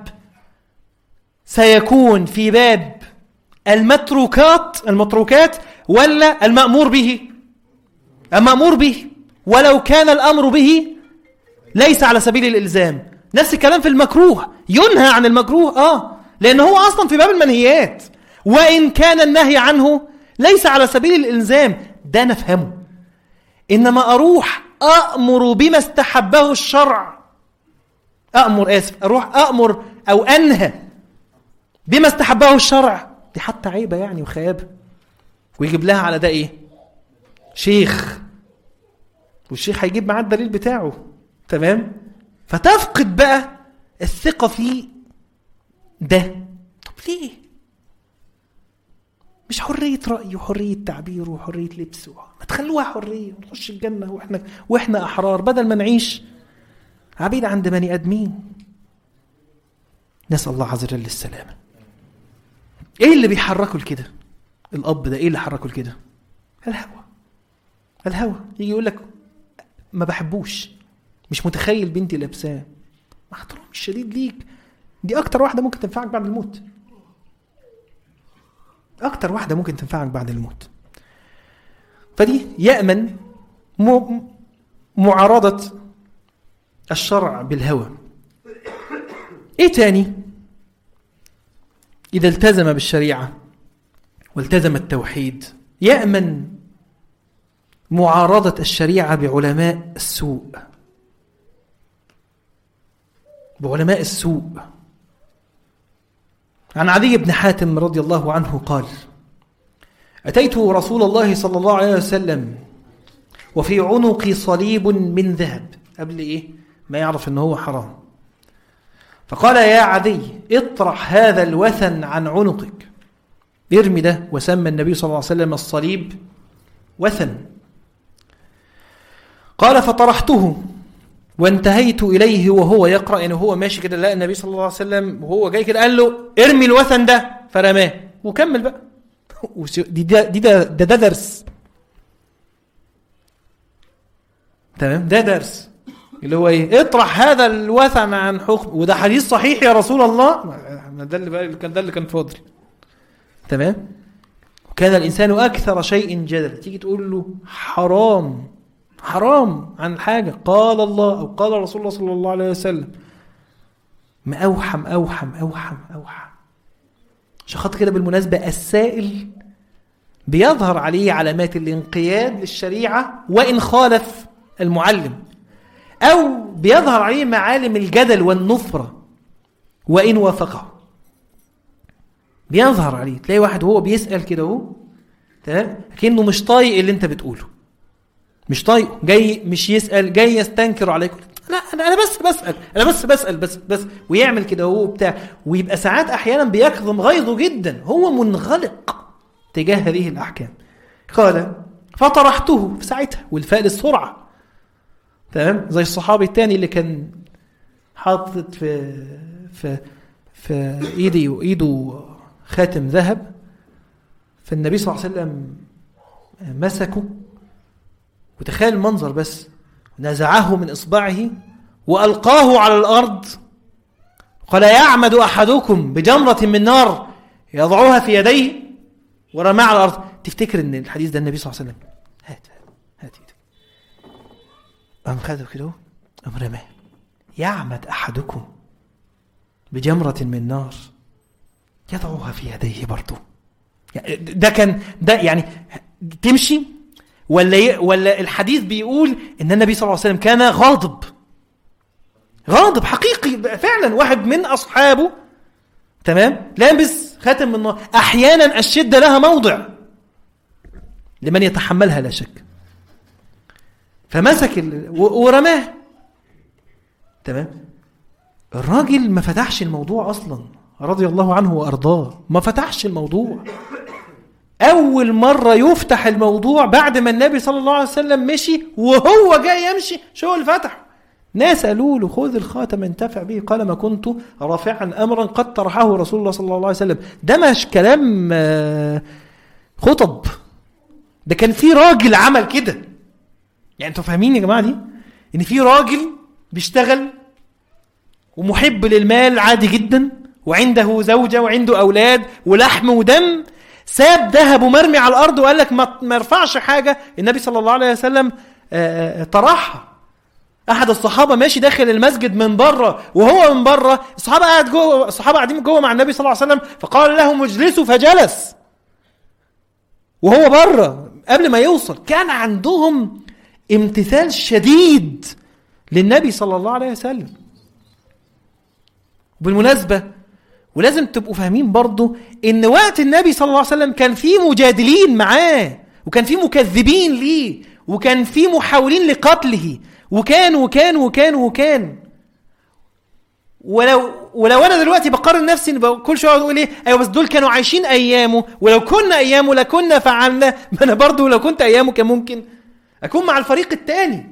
سيكون في باب المتروكات المتروكات ولا المأمور به؟ المأمور به، ولو كان الأمر به ليس على سبيل الإلزام. نفس الكلام في المكروه، ينهى عن المكروه آه لأن هو أصلا في باب المنهيات، وإن كان النهي عنه ليس على سبيل الإلزام. ده نفهمه. إنما أروح أأمر بما استحبه الشرع، أأمر آسف أروح أأمر أو أنهى بما استحبه الشرع، دي حتى عيبة يعني وخيابة. ويجيب لها على ده إيه؟ شيخ، والشيخ هيجيب معاه الدليل بتاعه. تمام؟ فتفقد بقى الثقة في ده. طب ليه؟ مش حرية رأي وحرية تعبير وحرية لبس، ما تخلوها حرية ونخش الجنة وإحنا, وإحنا أحرار، بدل ما نعيش عبيد عند بني أدمين. نسأل الله عز وجل السلامة. إيه اللي بيحركوا لكده؟ الأب ده إيه اللي حركوا لكده؟ الهوى. الهوى يجي يقول لك ما بحبوش، مش متخيل بنتي لابساه، مع احترامي الشديد ليك، دي اكتر واحدة ممكن تنفعك بعد الموت، اكتر واحدة ممكن تنفعك بعد الموت. فدي يأمن معارضة الشرع بالهوى. ايه تاني؟ اذا التزم بالشريعة والتزم التوحيد يأمن معارضة الشريعة بعلماء السوء، بعلماء السوء. عن عدي بن حاتم رضي الله عنه قال: أتيت رسول الله صلى الله عليه وسلم وفي عنقي صليب من ذهب، قبل إيه ما يعرف أنه هو حرام، فقال: يا عدي اطرح هذا الوثن عن عنقك، ارمي ده. وسمى النبي صلى الله عليه وسلم الصليب وثن. قال: فطرحته وانتهيت إليه وهو يقرأ، يعني هو ماشي كده لقى النبي صلى الله عليه وسلم وهو جاي كده قال له: ارمي الوثن ده، فرماه وكمل بقى. دي ده دي ده, ده, ده درس، تمام؟ ده درس اللي هو ايه؟ اطرح هذا الوثن عن حكم، وده حديث صحيح يا رسول الله. ده اللي بقى كان ده اللي كان فاضل، تمام؟ وكان الانسان اكثر شيء جدلا. تيجي تقول له حرام حرام عن حاجه قال الله او قال رسول الله صلى الله عليه وسلم، ما اوحم اوحم اوحم اوحم. عشان خاطر كده بالمناسبه السائل بيظهر عليه علامات الانقياد للشريعه وان خالف المعلم، أو بيظهر عليه معالم الجدل والنفرة وإن وافقه. بيظهر عليه، تلاقي واحد هو بيسأل كده هو تمام كأنه مش طايق اللي انت بتقوله، مش طايقه، جاي مش يسأل، جاي يستنكر عليك. لا أنا أنا بس بسأل أنا بس بسأل بس بس ويعمل كده هو بتاع، ويبقى ساعات أحيانا بيكظم غيظه جدا، هو منغلق تجاه هذه الأحكام. قال: فطرحته في ساعتها، والفاء للسرعة، تمام؟ زي الصحابي الثاني اللي كان حاطط في في في ايده وايده خاتم ذهب، فالنبي صلى الله عليه وسلم مسكه، وتخيل المنظر بس، نزعه من اصبعه والقاه على الارض. قال: يعمد احدكم بجمرة من نار يضعها في يديه ورماها على الارض. تفتكر ان الحديث ده النبي صلى الله عليه وسلم هات هات ايدك، قام خده كده قام رماه. يعمد احدكم بجمرة من نار يضعها في يديه برضه. ده كان ده يعني تمشي ولا ولا الحديث بيقول ان النبي صلى الله عليه وسلم كان غاضب، غاضب حقيقي فعلا. واحد من اصحابه تمام لابس خاتم من نار، احيانا الشدة لها موضع لمن يتحملها لا شك، فمسك ورماه، تمام؟ الراجل ما فتحش الموضوع اصلا رضي الله عنه وارضاه، ما فتحش الموضوع. اول مرة يفتح الموضوع بعد ما النبي صلى الله عليه وسلم مشي، وهو جاي يمشي شو اللي فتح؟ ناس قالوا له: خذ الخاتم انتفع به. قال: ما كنت رافعا امرا قد طرحه رسول الله صلى الله عليه وسلم. ده مش كلام خطب، ده كان في راجل عمل كده. يعني انتوا فاهمين يا جماعه دي؟ ان في راجل بيشتغل ومحب للمال عادي جدا، وعنده زوجه وعنده اولاد ولحم ودم، ساب ذهب ومرمي على الارض وقال لك ما يرفعش حاجه. النبي صلى الله عليه وسلم طرحها. احد الصحابه ماشي داخل المسجد من بره، وهو من بره، الصحابه قاعد جوه، الصحابه قاعدين جوه مع النبي صلى الله عليه وسلم، فقال لهم اجلسوا فجلس وهو بره قبل ما يوصل. كان عندهم امتثال شديد للنبي صلى الله عليه وسلم. بالمناسبة ولازم تبقوا فاهمين برضو ان وقت النبي صلى الله عليه وسلم كان في مجادلين معاه، وكان في مكذبين ليه، وكان في محاولين لقتله، وكان وكان وكان وكان ولو ولو انا دلوقتي بقارن نفسي كل شويه اقول ايه، ايوه بس دول كانوا عايشين ايامه، ولو كنا ايامه لكنا فعلنا. ما انا برضو لو كنت ايامه كان ممكن اكون مع الفريق الثاني.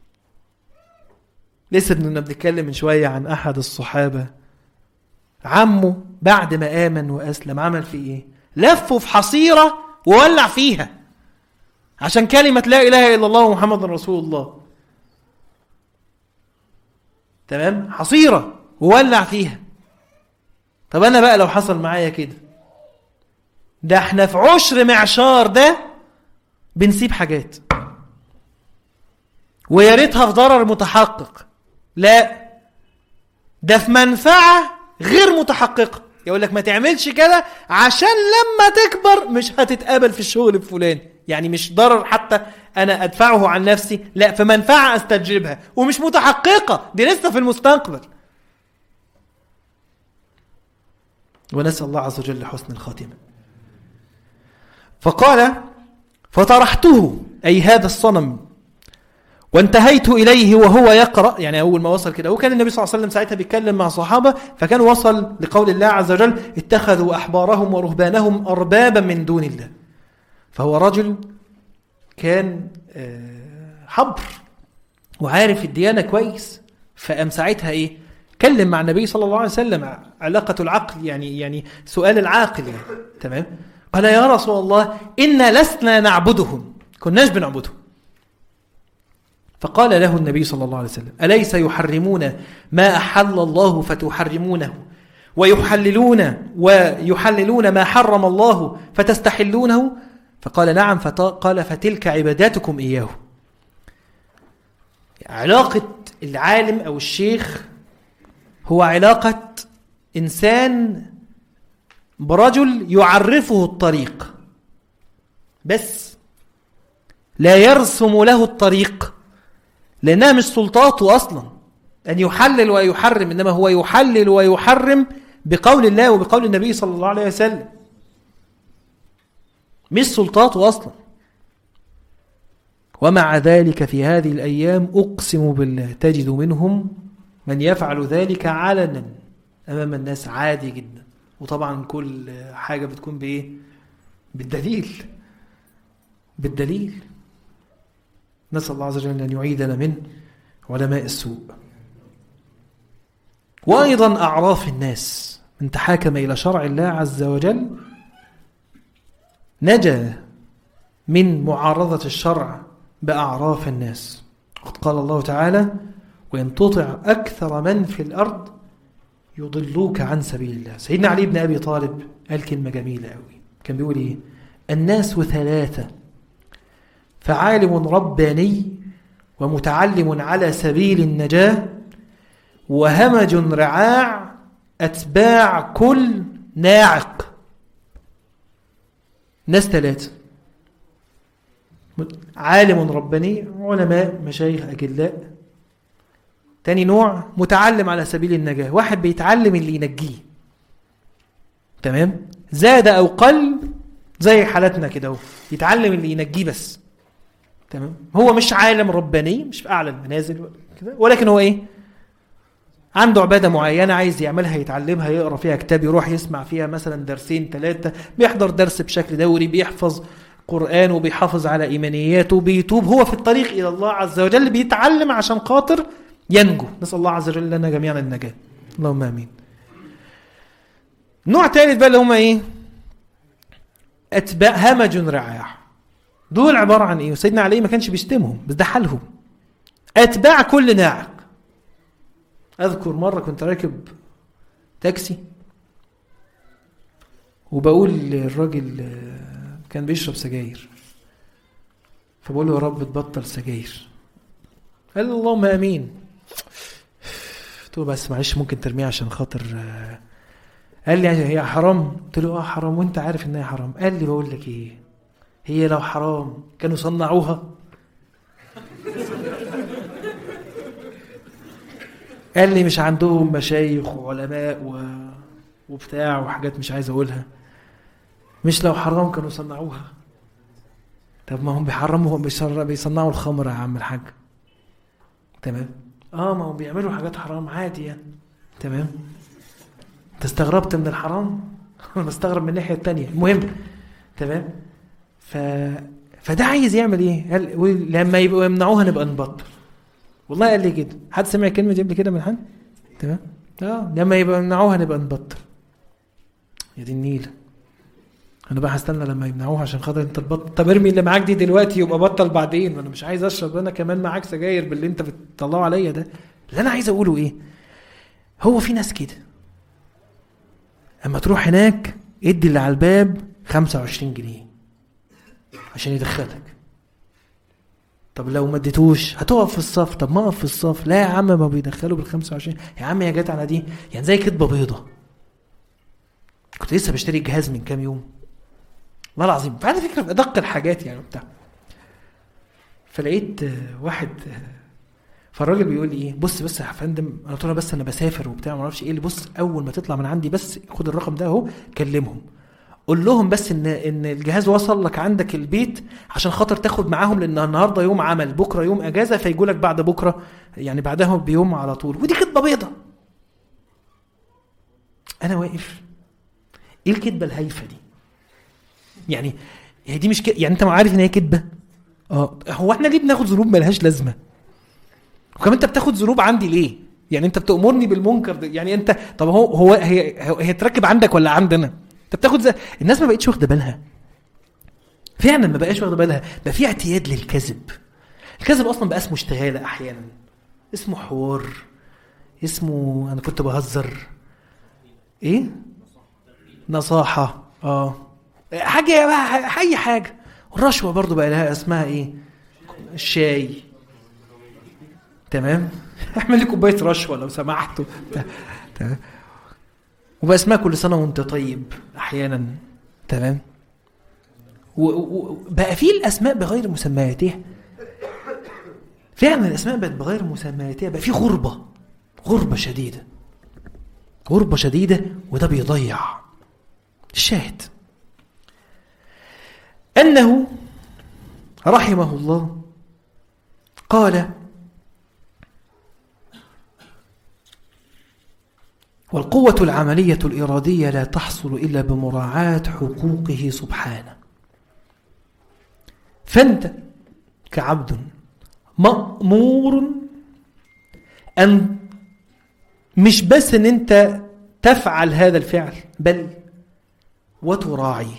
لسه كنا بنتكلم من شويه عن احد الصحابه، عمه بعد ما امن واسلم عمل فيه ايه؟ لفه في حصيره وولع فيها عشان كلمه لا اله الا الله ومحمد رسول الله. تمام، حصيرة وولع فيها. طب انا بقى لو حصل معايا كده، ده احنا في عشر معشار ده بنسيب حاجات ويا ريتها في ضرر متحقق، لا ده في منفعة غير متحققة. يقول لك ما تعملش كده عشان لما تكبر مش هتتقابل في الشغل الفلاني، يعني مش ضرر حتى انا ادفعه عن نفسي، لا في منفعة استجلبها ومش متحققة، دي لسه في المستقبل. ونسأل الله عز وجل حسن الخاتمة. فقال فطرحته أي هذا الصنم وانتهيت إليه وهو يقرأ، يعني أول ما وصل كده، وكان النبي صلى الله عليه وسلم ساعتها بيتكلم مع صحابة، فكان وصل لقول الله عز وجل اتخذوا أحبارهم ورهبانهم أربابا من دون الله. فهو رجل كان حبر وعارف الديانة كويس، فقام ساعتها إيه؟ كلم مع النبي صلى الله عليه وسلم، علاقة العقل يعني يعني سؤال العاقل يعني. تمام. قال يا رسول الله إنا لسنا نعبدهم، كناش بنعبدهم. فقال له النبي صلى الله عليه وسلم أليس يحرمون ما أحل الله فتحرمونه ويحللون ويحللون ما حرم الله فتستحلونه؟ فقال نعم. فقال فتلك عباداتكم إياه. علاقة العالم أو الشيخ هو علاقة إنسان برجل يعرفه الطريق بس، لا يرسم له الطريق، لأنها مش سلطاته أصلا أن يحلل ويحرم، إنما هو يحلل ويحرم بقول الله وبقول النبي صلى الله عليه وسلم، مش سلطاته أصلا. ومع ذلك في هذه الأيام أقسم بالله تجد منهم من يفعل ذلك علنا أمام الناس عادي جدا، وطبعا كل حاجة بتكون بإيه؟ بالدليل، بالدليل. نسأل الله عز وجل أن يعيدنا من علماء السوء. وأيضا أعراف الناس، من تحاكم إلى شرع الله عز وجل نجا من معارضة الشرع بأعراف الناس. وقد قال الله تعالى وإن تطع أكثر من في الأرض يضلوك عن سبيل الله. سيدنا علي بن أبي طالب قال كلمة جميلة قوي، كان بيقول إيه؟ الناس ثلاثة، فعالم رباني ومتعلم على سبيل النجاة وهمج رعاع أتباع كل ناعق. ناس ثلاثة، عالم رباني، علماء مشايخ أجلاء. تاني نوع متعلم على سبيل النجاة، واحد بيتعلم اللي ينجيه. تمام، زاد أو قل زي حالتنا كده، يتعلم اللي ينجيه بس. تمام، هو مش عالم رباني، مش في أعلى المنازل كده، ولكن هو إيه؟ عنده عبادة معينة عايز يعملها، يتعلمها، يقرأ فيها كتاب، يروح يسمع فيها مثلا درسين ثلاثة، بيحضر درس بشكل دوري، بيحفظ قرآن وبيحافظ على إيمانياته، بيتوب، هو في الطريق إلى الله عز وجل، بيتعلم عشان خاطر ينجو. نسأل الله عز وجل لنا جميعا النجاة، اللهم آمين. نوع ثالث بقى اللي هم إيه؟ أتباع همج رعاع. دول عبارة عن إيه؟ سيدنا علي ما كانش بيشتمهم بس ده حالهم، أتباع كل ناعق. أذكر مرة كنت راكب تاكسي وبقول للراجل كان بيشرب سجاير، فبقول له يا رب تبطل سجاير. قال لي اللهم آمين. قلت له بس معلش ممكن ترميها عشان خاطر. قال لي هي حرام؟ قلت له اه حرام وانت عارف انها حرام. قال لي بقول لك ايه، هي لو حرام كانوا صنعوها؟ قال لي مش عندهم مشايخ وعلماء و... وبتاع وحاجات مش عايز اقولها، مش لو حرام كانوا صنعوها؟ طب ما هم بيحرموا، بيصنعوا الخمر يا عم الحاج. تمام، اه ما هم بيعملوا حاجات حرام عادي يعني. تمام، انت استغربت من الحرام انا استغرب من الناحيه الثانيه. المهم تمام، ف فده عايز يعمل ايه؟ قال لما يبقوا يمنعوها نبقى نبطل. والله قال لي كده. حد سمع الكلمه دي قبل كده من حد؟ تمام، اه لما يبقوا يمنعوها نبقى نبطل. يا دي النيله، انا بقى هستنى لما يمنعوها عشان خاطر انت تبطل؟ طب ارمي اللي معاك دي دلوقتي يبقى بطل بعدين، انا مش عايز اشرب انا كمان معاك سجاير باللي انت بتطلعه عليا ده. اللي انا عايز اقوله ايه؟ هو في ناس كده اما تروح هناك ادي اللي على الباب خمسة وعشرين جنيه عشان يدخلك. طب لو ما اديتوش هتقف في الصف. طب ما اقف في الصف. لا يا عم ما بيدخلوا بال خمسة وعشرين. يا عم يا جت على دي يعني زي كدبه بيضه. كنت لسه بشتري جهاز من كام يوم والله العظيم، فعلا فكره في ادق الحاجات يعني بتاع. فلقيت واحد، فالراجل بيقول لي ايه، بص بس يا فندم، انا قلت له بس انا بسافر وبتاع ما اعرفش ايه اللي، بص اول ما تطلع من عندي بس خد الرقم ده اهو كلمهم قول لهم بس ان ان الجهاز وصل لك عندك البيت عشان خاطر تاخد معاهم، لان النهارده يوم عمل بكره يوم اجازه فيجوا لك بعد بكره يعني بعدها بيوم على طول. ودي كدبه بيضه. انا واقف ايه الكدبه الهايفه دي يعني؟ هي دي مش ك... يعني انت ما عارف ان هي كدبه. اه هو احنا ليه بناخد ذنوب ملهاش لازمه؟ وكمان انت بتاخد ذنوب عندي ليه؟ يعني انت بتأمرني بالمنكر ده يعني انت، طب هو هو هي هي تركب عندك ولا عندنا؟ انت بتاخد زي الناس ما بقتش واخده بالها فعلا، ما بقاش واخده بالها. بقى في اعتياد للكذب. الكذب اصلا بقى اسمه اشتغاله احيانا، اسمه حوار، اسمه انا كنت بهزر، ايه نصاحه، اه حاجه بقى اي حاجه. والرشوه برضو بقى لها اسمها ايه، الشاي، تمام اعمل لي كوبايه رشوه لو سمحتوا، تمام. وبقى اسمها كل سنه وانت طيب احيانا، تمام. وبقى في الاسماء بغير مسمياتها فعلا. الاسماء بقت بغير مسمياتها. بقى في غربه، غربه شديده، غربه شديده، وده بيضيع. الشاهد انه رحمه الله قال: والقوة العملية الإرادية لا تحصل إلا بمراعاة حقوقه سبحانه. فأنت كعبد مأمور أن مش بس أن أنت تفعل هذا الفعل، بل وتراعي.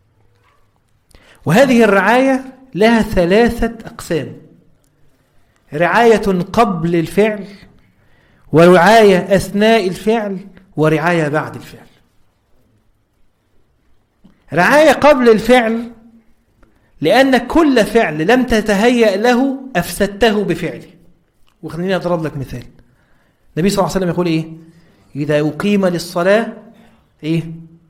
وهذه الرعاية لها ثلاثة أقسام: رعاية قبل الفعل، ورعاية أثناء الفعل، ورعاية بعد الفعل. رعاية قبل الفعل لأن كل فعل لم تتهيأ له أفسدته بفعله. وخليني أضرب لك مثال. النبي صلى الله عليه وسلم يقول إيه؟ إذا أقيم للصلاة إيه؟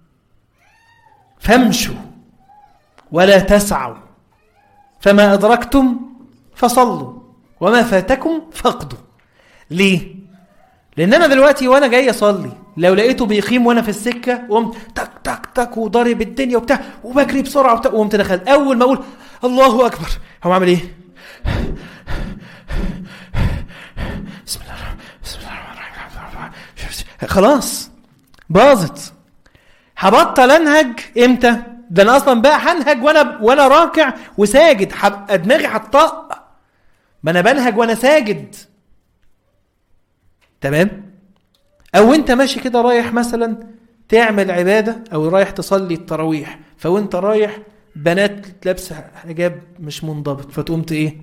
فامشوا ولا تسعوا، فما أدركتم فصلوا وما فاتكم فاقضوا. ليه؟ لأن أنا دلوقتي وأنا جاي أصلي لو لقيته بيقيم وأنا في السكة وقمت تك تك تك وضارب الدنيا وبتاع وبجري بسرعة وبتاع وقمت دخل، أول ما أقول الله أكبر هم أعمل إيه؟ بسم الله بسم الله الرحمن الرحيم. خلاص باظت. هبطل أنهج إمتى؟ ده أنا أصلا بقى هنهج وأنا وأنا راكع وساجد، هبقى دماغي هتطق. ما أنا بنهج وأنا ساجد، تمام. او انت ماشي كده رايح مثلا تعمل عبادة او رايح تصلي التراويح، فوانت رايح بنات لابسه حجاب مش منضبط فتقومت ايه؟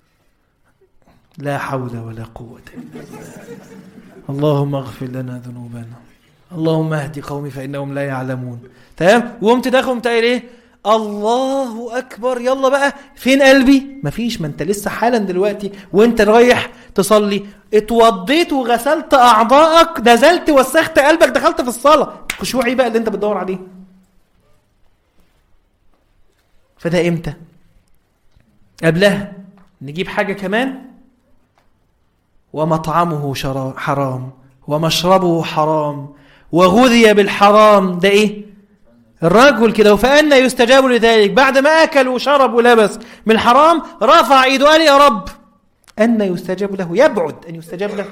لا حول ولا قوة الا بالله. اللهم اغفر لنا ذنوبنا، اللهم اهدي قومي فانهم لا يعلمون، تمام. وقمت داخل قمت قايل ايه؟ الله اكبر. يلا بقى فين قلبي؟ مفيش. ما انت لسه حالا دلوقتي وانت رايح تصلي اتوضيت وغسلت اعضائك، نزلت وسخت قلبك، دخلت في الصلاه. خشوعي بقى اللي انت بتدور عليه. فده امتى؟ قبلها نجيب حاجه كمان: ومطعمه حرام ومشربه حرام وغذي بالحرام. ده ايه؟ الرجل كده. فأنا يستجاب لذلك بعد ما أكل وشرب ولبس من الحرام رفع ايده قال يا رب أن يستجاب له، يبعد أن يستجاب له.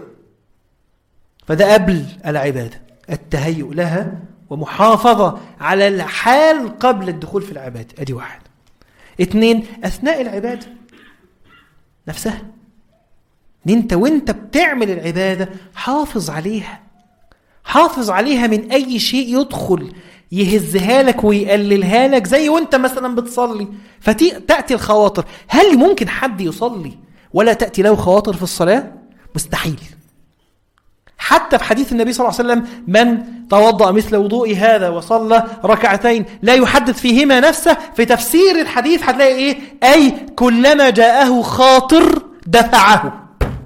فده قبل العبادة، التهيؤ لها ومحافظة على الحال قبل الدخول في العبادة. أدي واحد. اثنين، أثناء العبادة نفسها، انت وانت بتعمل العبادة حافظ عليها، حافظ عليها من أي شيء يدخل يهزها لك ويقللها لك. زي وانت مثلا بتصلي فتأتي الخواطر. هل ممكن حد يصلي ولا تأتي له خواطر في الصلاة؟ مستحيل. حتى في حديث النبي صلى الله عليه وسلم من توضأ مثل وضوء هذا وصلى ركعتين لا يحدث فيهما نفسه، في تفسير الحديث هتلاقي ايه؟ اي كلما جاءه خاطر دفعه،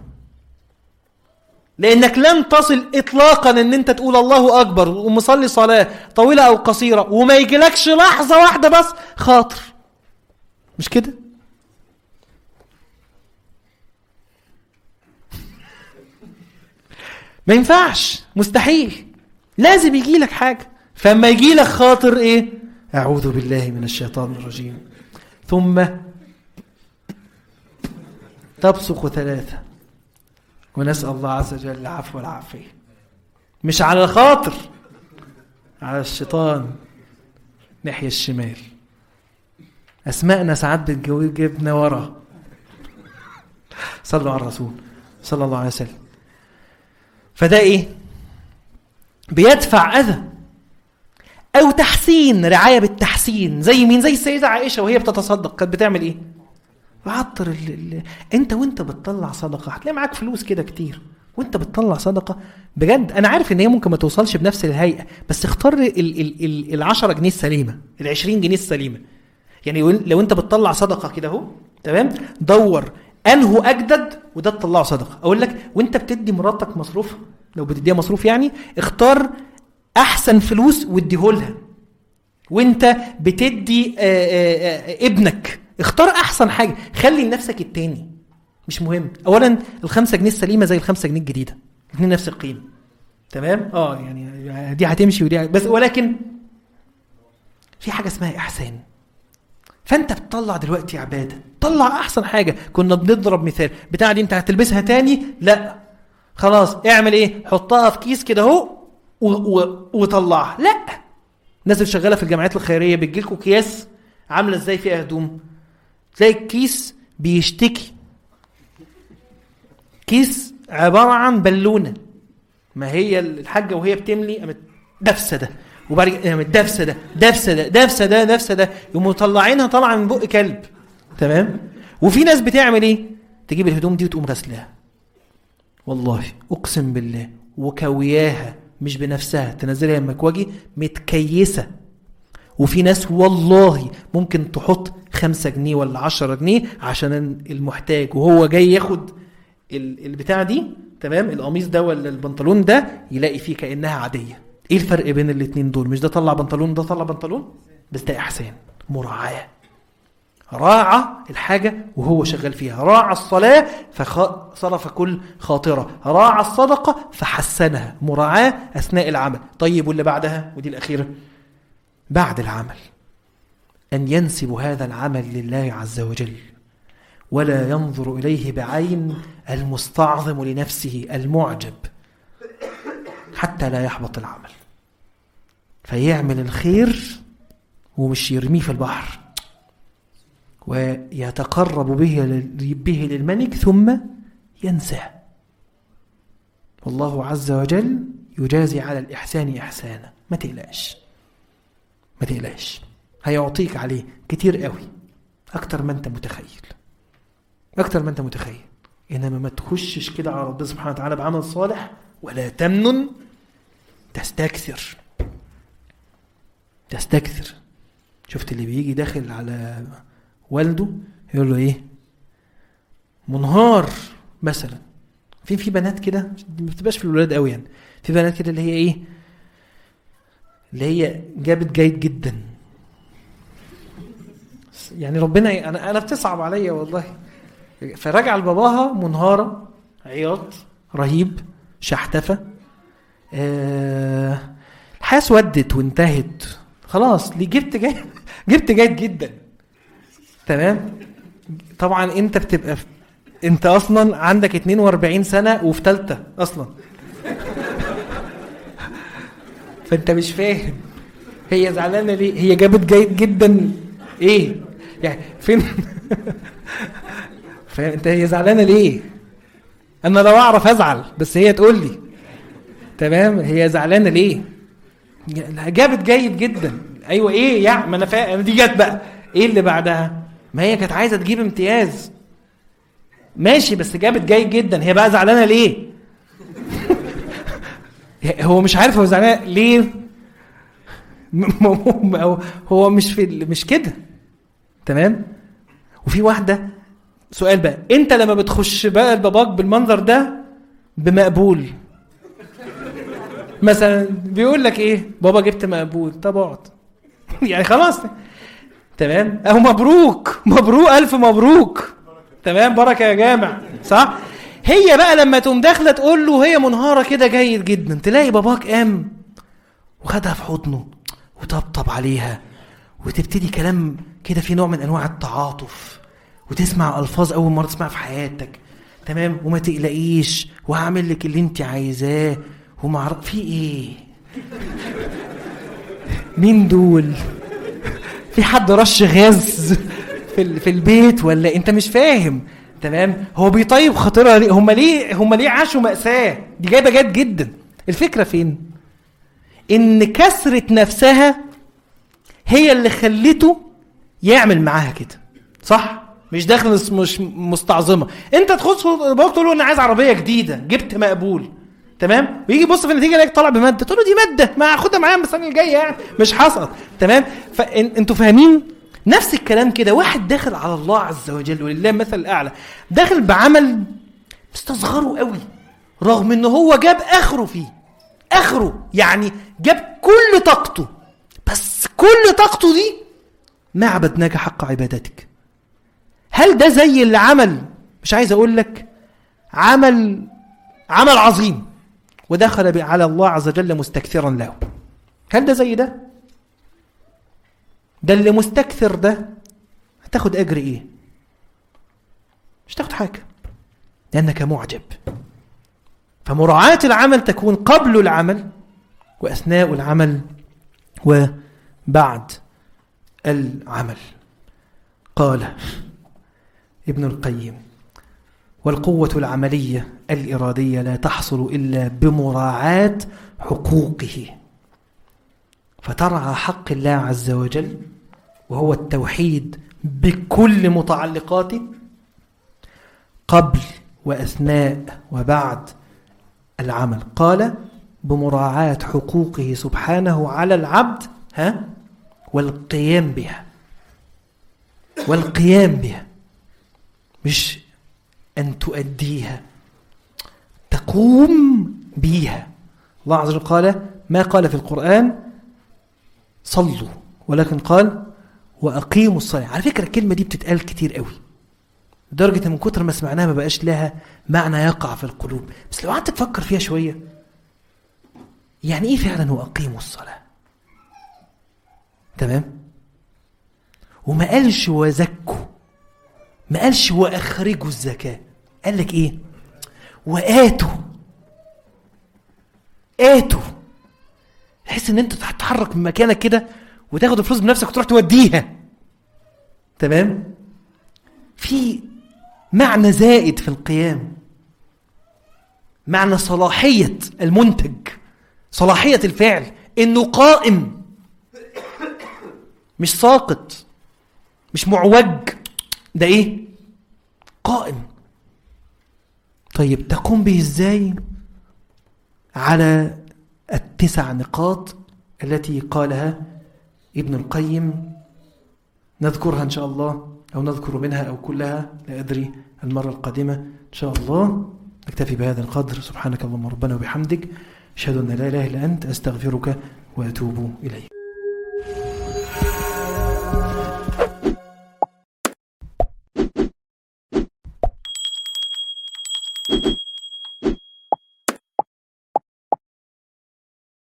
لانك لن تصل اطلاقا ان انت تقول الله اكبر ومصلي صلاة طويلة او قصيرة وما يجيلكش لحظة واحدة بس خاطر، مش كده؟ ما ينفعش، مستحيل، لازم يجي لك حاجة. فما يجي لك خاطر ايه؟ اعوذ بالله من الشيطان الرجيم، ثم تبصق ثلاثة، ونسأل الله عز وجل العفو والعافية. مش على الخاطر، على الشيطان ناحية الشمال. أسماءنا ساعات بتجيبنا ورا. صلوا على الرسول صلى الله عليه وسلم. فده ايه؟ بيدفع اذى او تحسين، رعايه بالتحسين. زي مين؟ زي السيده عائشه وهي بتتصدق كانت بتعمل ايه؟ بعطر ال ال انت وانت بتطلع صدقه هتلاقي معاك فلوس كده كتير، وانت بتطلع صدقه بجد. انا عارف ان هي ممكن ما توصلش بنفس الهيئه، بس اختار ال ال ال العشرة جنيه السليمه، العشرين جنيه السليمه. يعني لو انت بتطلع صدقه كده اهو، تمام، دور انه اجدد وده تطلعه صدقه. اقول لك وانت بتدي مراتك مصروفها، لو بتديها مصروف يعني، اختار احسن فلوس واديهولها. وانت بتدي آآ آآ ابنك اختار احسن حاجه، خلي لنفسك التاني مش مهم. اولا الخمسة جنيه السليمه زي الخمسة جنيه الجديده، الاثنين نفس القيمه، تمام؟ اه يعني دي هتمشي ودي بس، ولكن في حاجه اسمها احسان. فانت بتطلع دلوقتي عباده، طلع احسن حاجه. كنا بنضرب مثال بتاع دي انت هتلبسها تاني، لا خلاص اعمل ايه؟ حطها في كيس كده اهو وطلعها. لا، الناس اللي شغاله في الجمعيات الخيريه بتجيلكوا اكياس عامله ازاي فيها هدوم، تلاقي الكيس بيشتكي، كيس عباره عن بالونه. ما هي الحاجه وهي بتملي قامت دفسه ده، وبعد كده دفسه ده دفسه ده دفسه ده دفسه ده، يقوموا مطلعينها طالعه من بق كلب، تمام؟ وفي ناس بتعمل ايه؟ تجيب الهدوم دي وتقوم غسلاها، والله اقسم بالله، وكوياها مش بنفسها، تنزلها المكواجي متكيسه. وفي ناس والله ممكن تحط خمسة جنيه ولا عشرة جنيه عشان المحتاج وهو جاي ياخد البتاع دي، تمام، القميص ده ولا البنطلون ده، يلاقي فيه كأنها عادية. ايه الفرق بين الاتنين دول؟ مش ده طلع بنطلون ده طلع بنطلون، بس ده احسان، مراعاة. راعى الحاجة وهو شغال فيها، راعى الصلاة فصرف كل خاطرة، راعى الصدقة فحسنها، مراعاة أثناء العمل. طيب واللي بعدها ودي الأخيرة، بعد العمل أن ينسب هذا العمل لله عز وجل، ولا ينظر إليه بعين المستعظم لنفسه المعجب، حتى لا يحبط العمل. فيعمل الخير ومش يرميه في البحر، ويتقرب به به للملك ثم ينساه. والله عز وجل يجازي على الإحسان إحسانا. ما تقلقش، ما تقلقش، هيعطيك عليه كتير قوي، أكتر ما أنت متخيل، أكتر ما أنت متخيل. إنما ما تخشش كده على ربنا سبحانه وتعالى بعمل صالح، ولا تمنن تستكثر تستكثر. شفت اللي بيجي داخل على والده يقول له ايه؟ منهار مثلا. في في بنات كده ما بتبقاش في الولاد قوي يعني، في بنات كده اللي هي ايه، اللي هي جابت جيد جدا يعني، ربنا انا انا بتصعب عليا والله. فراجع لباباها منهاره، عياط رهيب، شحتفه، أه الحياه سودت وانتهت خلاص. ليه؟ جبت جيد جبت جيد جدا، تمام. طبعا انت بتبقى في... انت اصلا عندك اتنين واربعين سنة وفي تالتة اصلا فانت مش فاهم هي زعلانة ليه، هي جابت جيد جدا ايه يعني، فين فانت هي زعلانة ليه؟ انا لو اعرف ازعل بس هي تقول لي، تمام، هي زعلانة ليه؟ جابت جيد جدا، ايوه ايه يعني، ما انا فاهم. دي جت بقى ايه اللي بعدها؟ ما هي كانت عايزه تجيب امتياز، ماشي بس جابت جيد جدا، هي بقى زعلانه ليه؟ هو مش عارف هو زعلان ليه. هو مش في مش كده تمام. وفي واحده سؤال بقى، انت لما بتخش بقى لباباك بالمنظر ده بمقبول مثلا بيقول لك ايه؟ بابا جبت مقبول. طب اقعد يعني خلاص تمام، او مبروك مبروك الف مبروك تمام، بركه يا جامع صح. هي بقى لما تقوم داخله تقول له هي منهاره كده جيد جدا، تلاقي باباك قام وخدها في حضنه وطبطب عليها، وتبتدي كلام كده في نوع من انواع التعاطف، وتسمع الفاظ اول مره تسمعها في حياتك تمام، وما تقلقيش وهعمل لك اللي انت عايزاه وما في ايه. مين دول؟ في حد رش غاز في في البيت ولا انت مش فاهم تمام؟ هو بيطيب خاطرها ليه؟ هم ليه هم ليه عاشوا مأساة؟ دي جايبه جد جدا. الفكره فين؟ ان كسرة نفسها هي اللي خلته يعمل معاها كده صح؟ مش داخل مش مستعظمه. انت تخص باباك تقول له انا عايز عربيه جديده جبت مقبول تمام، ويجي يبص في النتيجه يلاقيك طالع بماده، تقول له دي ماده ما اخدها معايا السنه الجايه يعني مش حصل تمام. فانتوا فاهمين نفس الكلام كده. واحد داخل على الله عز وجل ولله المثل الاعلى، داخل بعمل مستصغره قوي رغم ان هو جاب اخره فيه، اخره يعني جاب كل طاقته، بس كل طاقته دي ما عبدناك حق عبادتك. هل ده زي اللي عمل، مش عايز اقول لك عمل عمل عظيم ودخل على الله عز وجل مستكثرا له، هل ده زي ده؟ ده اللي مستكثر ده هتاخد اجر ايه؟ مش تاخد حاجه لانك معجب. فمراعاة العمل تكون قبل العمل واثناء العمل وبعد العمل. قال ابن القيم: والقوة العملية الإرادية لا تحصل إلا بمراعاة حقوقه، فترعى حق الله عز وجل وهو التوحيد بكل متعلقاته قبل وأثناء وبعد العمل. قال: بمراعاة حقوقه سبحانه على العبد ها والقيام بها، والقيام بها مش أن تؤديها، تقوم بيها. الله عز وجل قال ما قال في القرآن صلوا، ولكن قال وأقيموا الصلاة. على فكرة الكلمة دي بتتقال كتير قوي لدرجة من كتر ما سمعناها ما بقاش لها معنى يقع في القلوب. بس لو قعدت تفكر فيها شوية، يعني إيه فعلا وأقيموا الصلاة؟ تمام؟ وما قالش وزكوا، ما قالش وأخرجوا الزكاة، قال لك إيه؟ وآتوا. آتوا، تحس إن أنت تتحرك من مكانك كده وتاخد الفلوس بنفسك وتروح توديها. تمام؟ في معنى زائد في القيام، معنى صلاحية المنتج، صلاحية الفعل، إنه قائم مش ساقط مش معوج، ده إيه؟ قائم. طيب تقوم به إزاي؟ على التسع نقاط التي قالها ابن القيم، نذكرها إن شاء الله أو نذكر منها أو كلها لا أدري المرة القادمة إن شاء الله. نكتفي بهذا القدر. سبحانك اللهم ربنا وبحمدك، أشهد أن لا إله إلا أنت، أستغفرك وأتوب إليك.